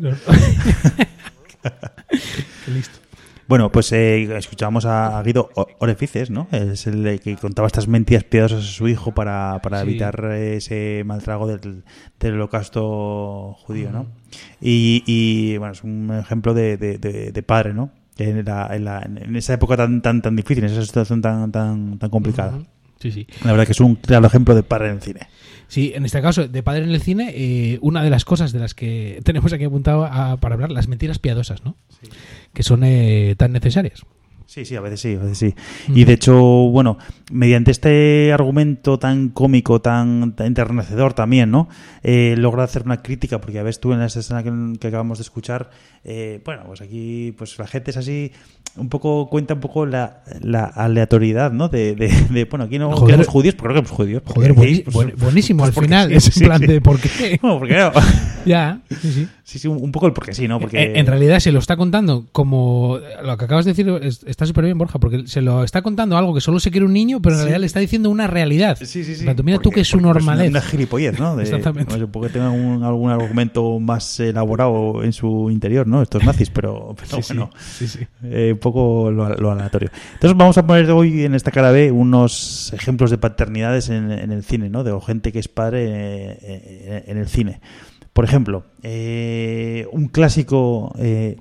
Qué listo. Bueno, pues escuchábamos a Guido Orefices, ¿no? Es el que contaba estas mentiras piadosas a su hijo para evitar ese mal trago del holocausto judío, ¿no? Y bueno, es un ejemplo de padre, ¿no? En esa época tan difícil, en esa situación tan complicada. Sí, sí. La verdad que es un claro ejemplo de padre en el cine. Sí, en este caso, de padre en el cine, una de las cosas de las que tenemos aquí apuntado para hablar, las mentiras piadosas, ¿no? Sí. Que son tan necesarias. Sí, a veces sí. Y de hecho, bueno, mediante este argumento tan cómico, tan enternecedor también, ¿no? Logra hacer una crítica, porque ya ves tú en esa escena que acabamos de escuchar, bueno, pues aquí pues la gente es así, cuenta un poco la aleatoriedad, ¿no? De bueno, aquí no queremos judíos, pero creo que somos judíos. Joder, buenísimo al final, es en plan de ¿por qué? No, ¿por qué no? Ya, sí. Sí, un poco el por qué sí, ¿no? Porque En realidad se lo está contando como lo que acabas de decir, está súper bien, Borja, porque se lo está contando algo que solo se quiere un niño, pero en realidad le está diciendo una realidad. Sí. Tanto, mira tú que es su normalez. Una gilipollez, ¿no? Exactamente. No, porque tengan algún argumento más elaborado en su interior, ¿no? Estos nazis, pero bueno. Sí. Un poco lo aleatorio. Entonces vamos a poner hoy en esta cara B unos ejemplos de paternidades en el cine, ¿no? De gente que es padre en el cine. Por ejemplo, un clásico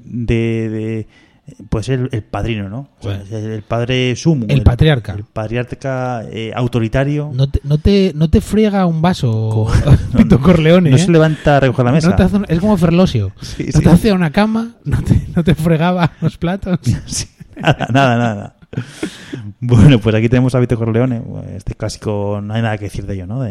puede ser el padrino, ¿no? O sea, el padre sumo. El patriarca. El patriarca autoritario. No te friega un vaso Vito Corleone. No se levanta a recoger la mesa. Es como Ferlosio. No te hacía una cama, no te fregaba los platos. Sí, nada. Bueno, pues aquí tenemos a Vito Corleone. Este clásico, no hay nada que decir de ello, ¿no?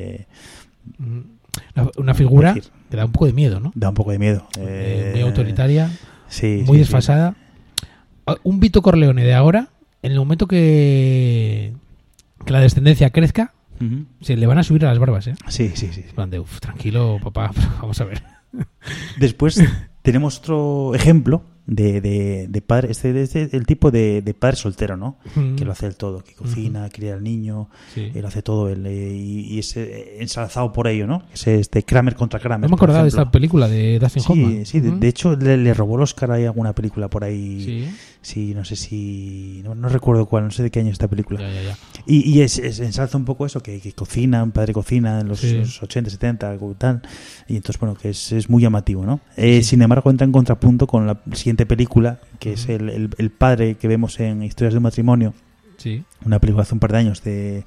Una figura que da un poco de miedo, ¿no? Da un poco de miedo. Muy autoritaria, sí, muy desfasada. Sí. Un Vito Corleone de ahora, en el momento que la descendencia crezca, se le van a subir a las barbas, ¿eh? Sí. En plan de, tranquilo, papá, vamos a ver. Después tenemos otro ejemplo de padre, el tipo de padre soltero, ¿no? Que lo hace el todo, que cocina, cría al niño, lo hace todo él, y es ensalzado por ello, ¿no? Es Kramer contra Kramer. No me acordaba de esta película de Dustin Hoffman. Sí, de hecho le robó el Oscar a alguna película por ahí. Sí, no sé si... No recuerdo cuál, no sé de qué año es esta película. Ya. Y ensalza un poco eso, que cocina, un padre cocina en los 80, 70, algo tal. Y entonces, bueno, que es muy llamativo, ¿no? Sin embargo, entra en contrapunto con la siguiente película, que es el padre que vemos en Historias de un matrimonio. Sí. Una película hace un par de años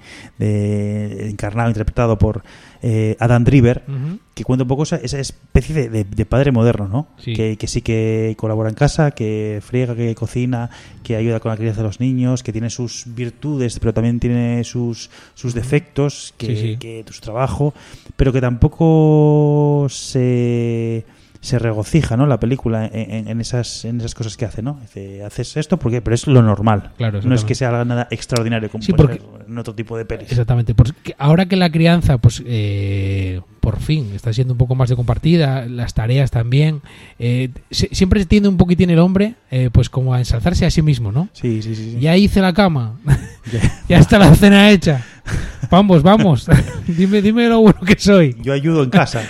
encarnado, interpretado por Adam Driver, que cuenta un poco esa especie de padre moderno, ¿no? Sí. Que sí que colabora en casa, que friega, que cocina, que ayuda con la crianza de los niños, que tiene sus virtudes, pero también tiene sus defectos, que su trabajo, pero que tampoco se regocija, ¿no? La película en esas cosas que hace, ¿no? Dice, haces esto pero es lo normal. Claro, no es que sea nada extraordinario como puede ser en otro tipo de pelis. Exactamente. Porque ahora que la crianza, pues por fin está siendo un poco más de compartida, las tareas también, siempre tiende un poquitín el hombre, pues como a ensalzarse a sí mismo, ¿no? Sí. Ya hice la cama, ya está la cena hecha. Vamos. dime lo bueno que soy. Yo ayudo en casa.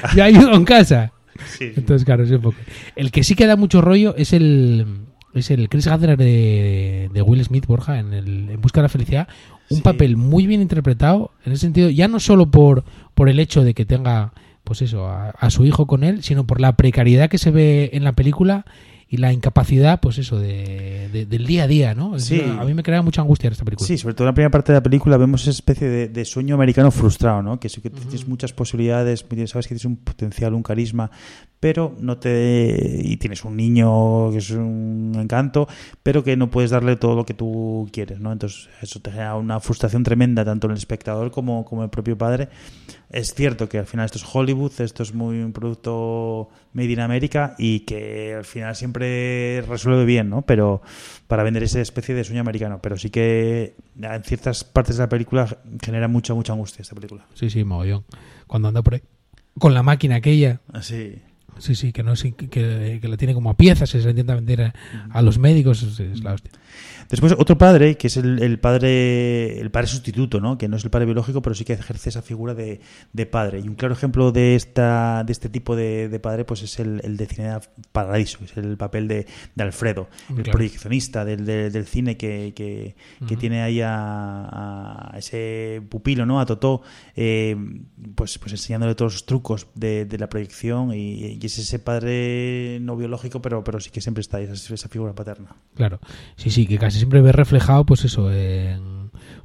Sí. Entonces, claro, sí, un poco. El que sí que da mucho rollo es el Chris Gardner de Will Smith, Borja, en Busca de la Felicidad. Un papel muy bien interpretado, en ese sentido, ya no solo por el hecho de que tenga, pues eso, a su hijo con él, sino por la precariedad que se ve en la película y la incapacidad, pues eso, del día a día, ¿no? Sí. A mí me crea mucha angustia esta película. Sí, sobre todo en la primera parte de la película vemos esa especie de sueño americano frustrado, ¿no? Que sí que tienes muchas posibilidades, sabes que tienes un potencial, un carisma, pero y tienes un niño que es un encanto, pero que no puedes darle todo lo que tú quieres, ¿no? Entonces eso te genera una frustración tremenda tanto en el espectador como el propio padre. Es cierto que al final esto es Hollywood, esto es un producto made in America y que al final siempre resuelve bien, ¿no? Pero para vender esa especie de sueño americano, pero sí que en ciertas partes de la película genera mucha angustia esta película. Sí, mogollón. Cuando anda por ahí con la máquina aquella. Sí. Sí, que la tiene como a piezas, se intenta vender a los médicos, es la hostia. Después otro padre, que es el padre sustituto, ¿no? Que no es el padre biológico, pero sí que ejerce esa figura de padre. Y un claro ejemplo de este tipo de padre pues es el de Cine Paradiso, que es el papel de Alfredo, el proyeccionista del cine que tiene ahí a ese pupilo, ¿no? A Totó, pues enseñándole todos los trucos de la proyección y es ese padre no biológico, pero sí que siempre está ahí, esa figura paterna. Claro, sí, que casi siempre ves reflejado, pues eso,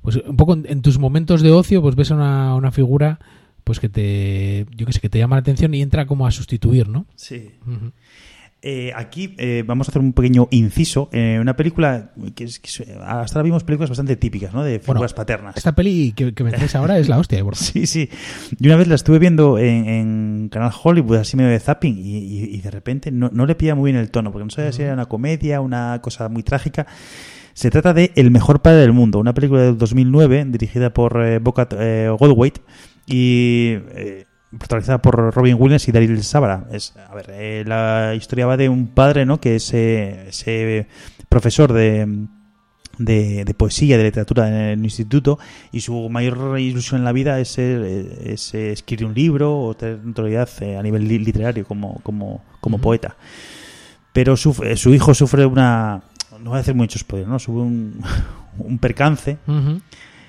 pues un poco en tus momentos de ocio, pues ves a una figura pues que te llama la atención y entra como a sustituir, ¿no? Sí. Uh-huh. Aquí vamos a hacer un pequeño inciso. Una película que hasta ahora vimos películas bastante típicas, ¿no? De figuras paternas. Esta peli que me traes ahora es la hostia, Borja. Sí, sí. Yo una vez la estuve viendo en Canal Hollywood, así medio de zapping, y de repente no le pilla muy bien el tono, porque no sabía si era una comedia, una cosa muy trágica. Se trata de El mejor padre del mundo, una película del 2009 dirigida por Bobcat Goldthwait y protagonizada por Robin Williams y Daryl Sabara. La historia va de un padre, ¿no? Que es profesor de poesía, de literatura en el instituto, y su mayor ilusión en la vida es escribir un libro o tener notoriedad a nivel literario como poeta. Pero su hijo sufre no voy a hacer muchos spoilers, ¿no? Sufre un percance. Uh-huh.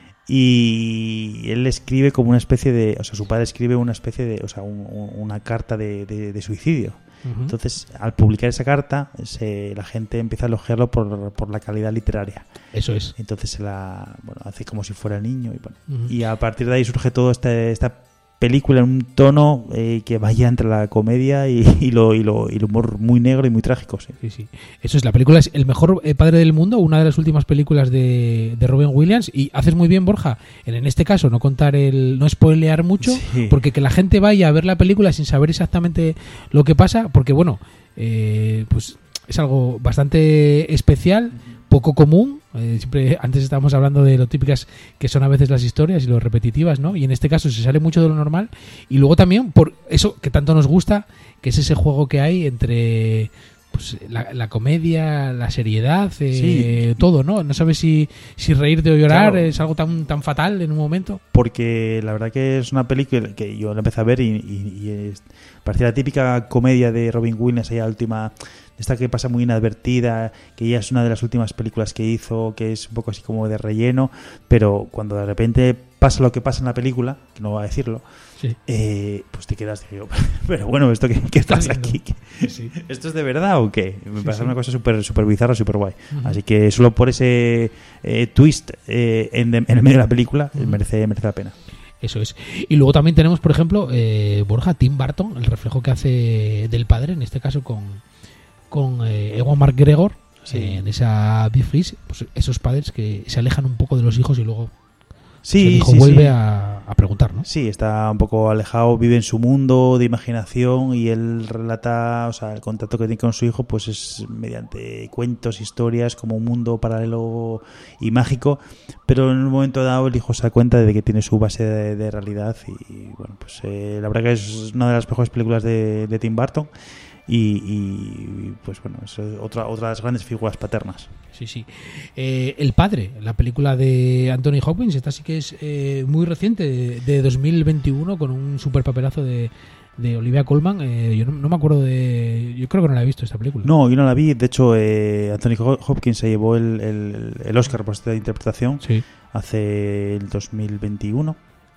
Y él escribe como una especie de... O sea, su padre escribe una especie de... O sea, una carta de suicidio. Uh-huh. Entonces, al publicar esa carta, la gente empieza a elogiarlo por la calidad literaria. Eso es. Entonces, hace como si fuera niño. Uh-huh. Y a partir de ahí surge todo esta película en un tono que vaya entre la comedia y el humor muy negro y muy trágico. Sí. Sí, sí. Eso es, la película es El mejor padre del mundo, una de las últimas películas de Robin Williams, y haces muy bien, Borja, en este caso no spoilear mucho, sí, porque que la gente vaya a ver la película sin saber exactamente lo que pasa, porque bueno, pues es algo bastante especial, poco común. Siempre antes estábamos hablando de lo típicas que son a veces las historias y lo repetitivas, ¿no? Y en este caso se sale mucho de lo normal, y luego también por eso que tanto nos gusta, que es ese juego que hay entre pues la comedia, la seriedad, sí, todo, ¿no? No sabes si reírte o llorar, claro. Es algo tan fatal en un momento. Porque la verdad que es una película que yo la empecé a ver y parecía la típica comedia de Robin Williams, ella última, esta que pasa muy inadvertida, que ya es una de las últimas películas que hizo, que es un poco así como de relleno, pero cuando de repente pasa lo que pasa en la película, que no voy a decirlo, sí, pues te quedas, digo, pero bueno, ¿esto qué pasa aquí? Sí. ¿Esto es de verdad o qué? Me parece una cosa súper bizarra, súper guay. Uh-huh. Así que solo por ese twist en el medio de la película, uh-huh, merece la pena. Eso es. Y luego también tenemos, por ejemplo, Borja, Tim Burton, el reflejo que hace del padre, en este caso con Ewan McGregor, sí, en esa Big Fish, pues esos padres que se alejan un poco de los hijos y luego el hijo vuelve a preguntar, ¿no? Sí, está un poco alejado, vive en su mundo de imaginación, y él relata, o sea, el contacto que tiene con su hijo pues es mediante cuentos, historias, como un mundo paralelo y mágico, pero en un momento dado el hijo se da cuenta de que tiene su base de realidad, y bueno, pues la verdad que es una de las mejores películas de Tim Burton. Y pues bueno, es otra de las grandes figuras paternas. Sí, sí. El padre, la película de Anthony Hopkins, esta sí que es muy reciente, de 2021, con un super papelazo de Olivia Colman. Yo no me acuerdo yo creo que no la he visto esta película. No, yo no la vi. De hecho, Anthony Hopkins se llevó el Oscar por esta interpretación, sí, hace el 2021.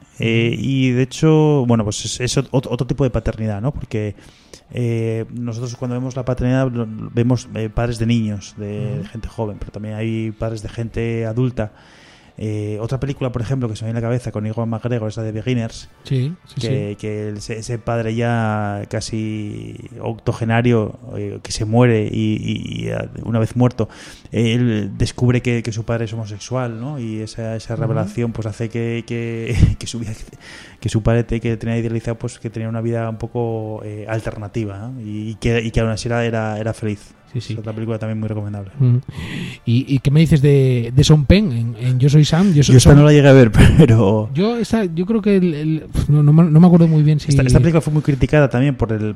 Y de hecho, bueno, pues es otro tipo de paternidad, ¿no? Porque nosotros cuando vemos la paternidad vemos padres de niños, de gente joven, pero también hay padres de gente adulta. Otra película, por ejemplo, que se me viene a la cabeza con Ewan McGregor, es la de Beginners, sí, que ese padre ya casi octogenario que se muere y una vez muerto él descubre que su padre es homosexual, ¿no? Y esa revelación pues hace que su vida, que su padre que tenía idealizado, pues que tenía una vida un poco alternativa, ¿no? y que aún así era feliz. Sí, sí. Es otra película también muy recomendable. ¿Y qué me dices de Sean Penn en Yo Soy Sam? Yo esta no la llegué a ver, pero... Yo creo que no me acuerdo muy bien si... Esta película fue muy criticada también porque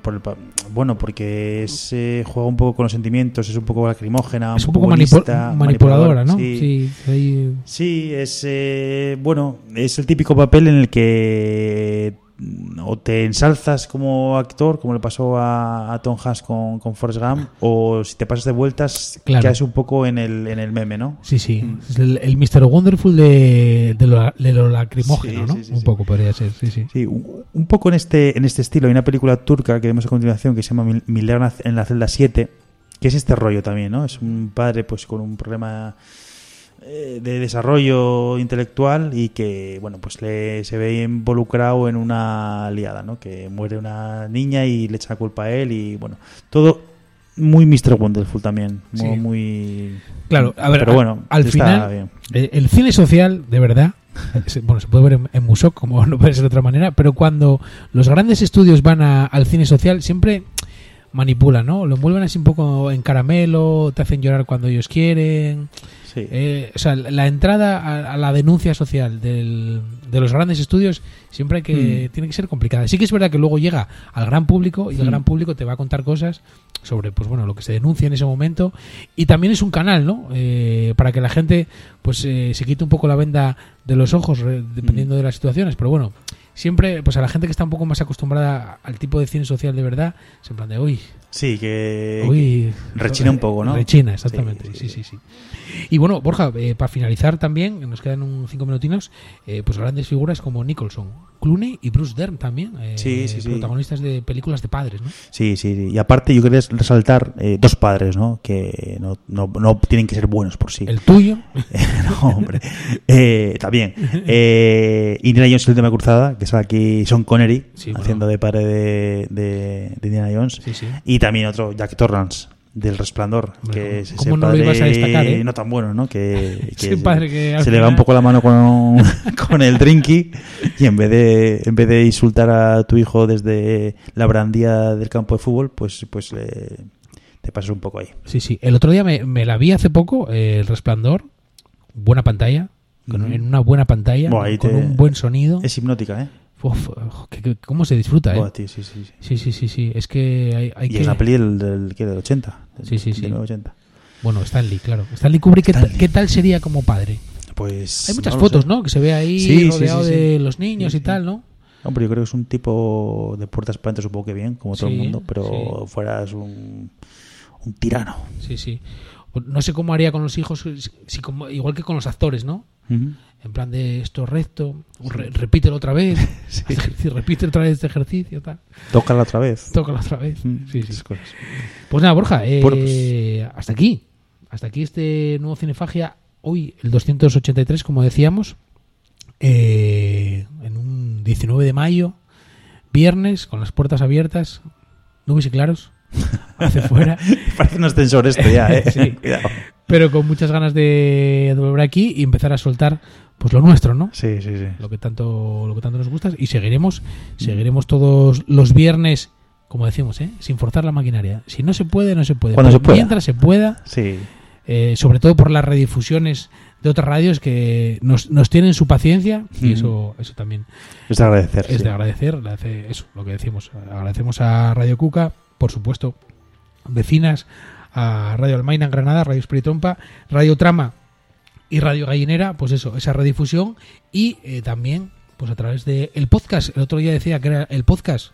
juega un poco con los sentimientos, es un poco lacrimógena, es un poco manipuladora, ¿no? Sí, sí, es es el típico papel en el que o te ensalzas como actor, como le pasó a Tom Hanks con Forrest Gump, o si te pasas de vueltas, claro, caes un poco en el meme, ¿no? Sí, sí. Es el Mr. Wonderful de lo lacrimógeno, sí, ¿no? Sí, un poco podría ser, sí, sí. Sí, un poco en este estilo. Hay una película turca que vemos a continuación que se llama Milagro en la celda 7, que es este rollo también, ¿no? Es un padre pues con un problema de desarrollo intelectual y que, bueno, pues se ve involucrado en una liada, ¿no? Que muere una niña y le echa la culpa a él y, bueno, todo muy Mr. Wonderful también. Sí. Muy... Claro, a ver, pero bueno, al está final, bien. el cine social, de verdad, se puede ver en Musok, como no puede ser de otra manera, pero cuando los grandes estudios van al cine social, siempre manipulan, ¿no? Lo envuelven así un poco en caramelo, te hacen llorar cuando ellos quieren. Sí. O sea, la entrada a la denuncia social de los grandes estudios siempre tiene que ser complicada. Sí que es verdad que luego llega al gran público y el gran público te va a contar cosas sobre, pues bueno, lo que se denuncia en ese momento, y también es un canal, ¿no? Para que la gente pues se quite un poco la venda de los ojos dependiendo de las situaciones, pero bueno, siempre pues a la gente que está un poco más acostumbrada al tipo de cine social de verdad, es en plan de uy, sí, que rechina un poco, ¿no? Rechina, exactamente. Sí. Y bueno, Borja, para finalizar también, nos quedan 5 minutinos, pues grandes figuras como Nicholson, Clooney y Bruce Dern también, sí. protagonistas de películas de padres, ¿no? Sí. Y aparte yo quería resaltar dos padres, ¿no? Que no tienen que ser buenos por sí. ¿El tuyo? No, hombre. También. Indiana Jones y la última cruzada, que sale aquí Sean Connery, haciendo de padre de Indiana Jones. Sí. Y también otro, Jack Torrance, del Resplandor, que es ese ¿cómo no lo padre ibas a destacar, eh? no tan bueno, ¿no? Que padre que se le va un poco la mano con el drinky y en vez de insultar a tu hijo desde la barandilla del campo de fútbol, pues te pasas un poco ahí. Sí. El otro día me la vi hace poco, El Resplandor, buena pantalla, en una buena pantalla, con un buen sonido. Es hipnótica, ¿eh? Uf, ¿cómo se disfruta, eh? Oh, tío, sí. Sí. Es que hay y que... es una peli del 80. Sí. 80. Bueno, Stanley, claro. Stanley Kubrick, ¿qué tal sería como padre? Pues hay muchas fotos, ¿no? Que se ve ahí rodeado de los niños y tal, ¿no? Hombre, yo creo que es un tipo de puertas para adentro, supongo que bien, como todo el mundo, pero fuera es un tirano. Sí. No sé cómo haría con los hijos, igual que con los actores, ¿no? Uh-huh. En plan de esto recto, repítelo otra vez, repite otra vez este ejercicio, tal. Tócala otra vez. Sí. Pues nada, Borja, hasta aquí este nuevo Cinefagia, hoy el 283, como decíamos, en un 19 de mayo, viernes, con las puertas abiertas, nubes y claros, hacia fuera. Parece un ascensor esto ya, ¿eh? Sí. Cuidado. Pero con muchas ganas de volver aquí y empezar a soltar pues lo nuestro, ¿no? Sí. Lo que tanto nos gusta, y seguiremos todos los viernes, como decimos, sin forzar la maquinaria. Si no se puede, no se puede. Cuando se pueda. Mientras se pueda, sí. Sobre todo por las redifusiones de otras radios que nos tienen su paciencia, y eso también es de agradecer. Es de agradecer, eso, lo que decimos. Agradecemos a Radio Cuca, por supuesto, vecinas, a Radio Almaina en Granada, Radio Espiritrompa, Radio Trama y Radio Gallinera, pues eso, esa redifusión, y también pues a través de el podcast. El otro día decía que era el podcast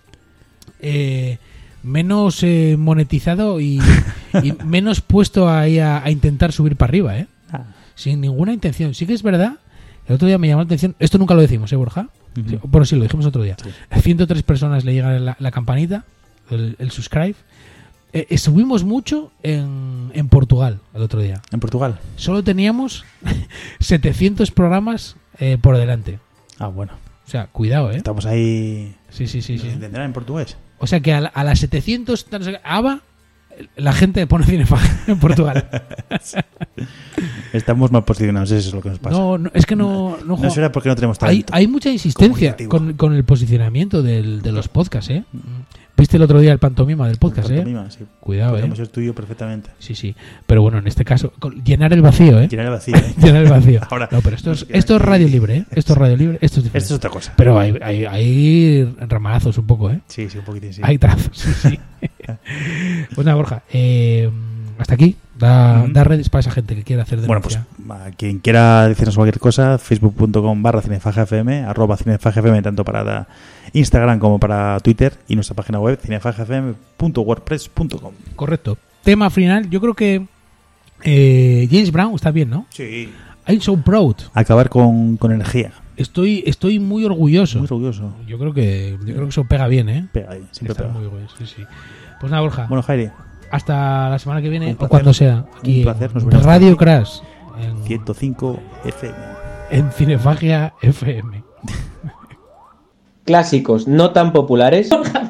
menos monetizado y menos puesto ahí a intentar subir para arriba, sin ninguna intención. Sí que es verdad, el otro día me llamó la atención, esto nunca lo decimos, Borja. Sí, bueno, sí, lo dijimos otro día. 103 personas le llegan la campanita, el subscribe. Subimos mucho en Portugal el otro día. ¿En Portugal? Solo teníamos 700 programas por delante. Ah, bueno. O sea, cuidado, ¿eh? Estamos ahí... Sí. ¿Se entenderá en portugués? O sea que a las 700... ABA, la gente pone Cinefagia en Portugal. Estamos mal posicionados, eso es lo que nos pasa. No, es que no será porque no tenemos talento. Hay mucha insistencia con el posicionamiento de los podcasts, ¿eh? ¿Viste el otro día el pantomima del podcast, pantomima, sí. Cuidado, podemos ser tuyo perfectamente. Sí. Pero bueno, en este caso, llenar el vacío, ¿eh? Llenar el vacío, Llenar el vacío. Ahora, no, pero esto es radio libre, ¿eh? Esto es radio libre, esto es diferente. Esto es otra cosa. Pero hay ramalazos un poco, ¿eh? Sí, un poquitín, sí. Hay trazos, sí. Pues nada, Borja, hasta aquí. Da redes para esa gente que quiera hacer denuncia. Bueno, pues a quien quiera decirnos cualquier cosa, facebook.com/cinefagiafm, @cinefagiafm, tanto para Instagram como para Twitter, y nuestra página web cinefagiafm.wordpress.com. Correcto. Tema final, yo creo que James Brown está bien, ¿no? Sí. I'm so proud. Acabar con energía. Estoy muy orgulloso. Muy orgulloso. Yo creo que eso pega bien, ¿eh? Pega bien, siempre está pega. Muy orgulloso, sí. Pues nada, Borja. Bueno, Jairi. Hasta la semana que viene o cuando sea. Aquí un placer. Nos veremos Radio Crash. En 105 FM. En Cinefagia FM. Clásicos no tan populares.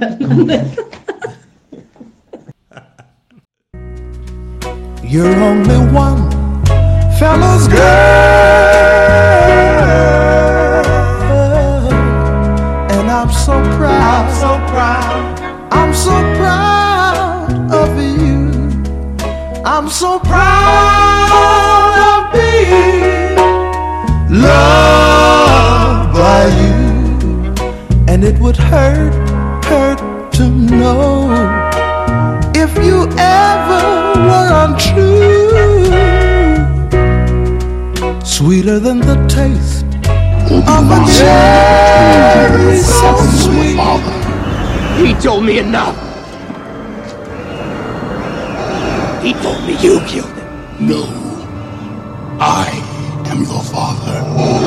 You're only one fella's girl, and I'm so proud, I'm so proud of you. I'm so proud of being loved by you, and it would hurt to know if you ever were untrue. Sweeter than the taste of a cherry, so sweet. He told me enough. He told me you killed him. No, I am your father.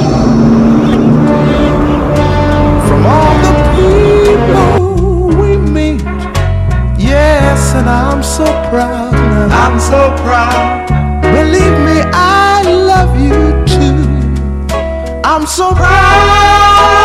From all the people we meet, yes, and I'm so proud. I'm so proud. Believe me, I love you too. I'm so proud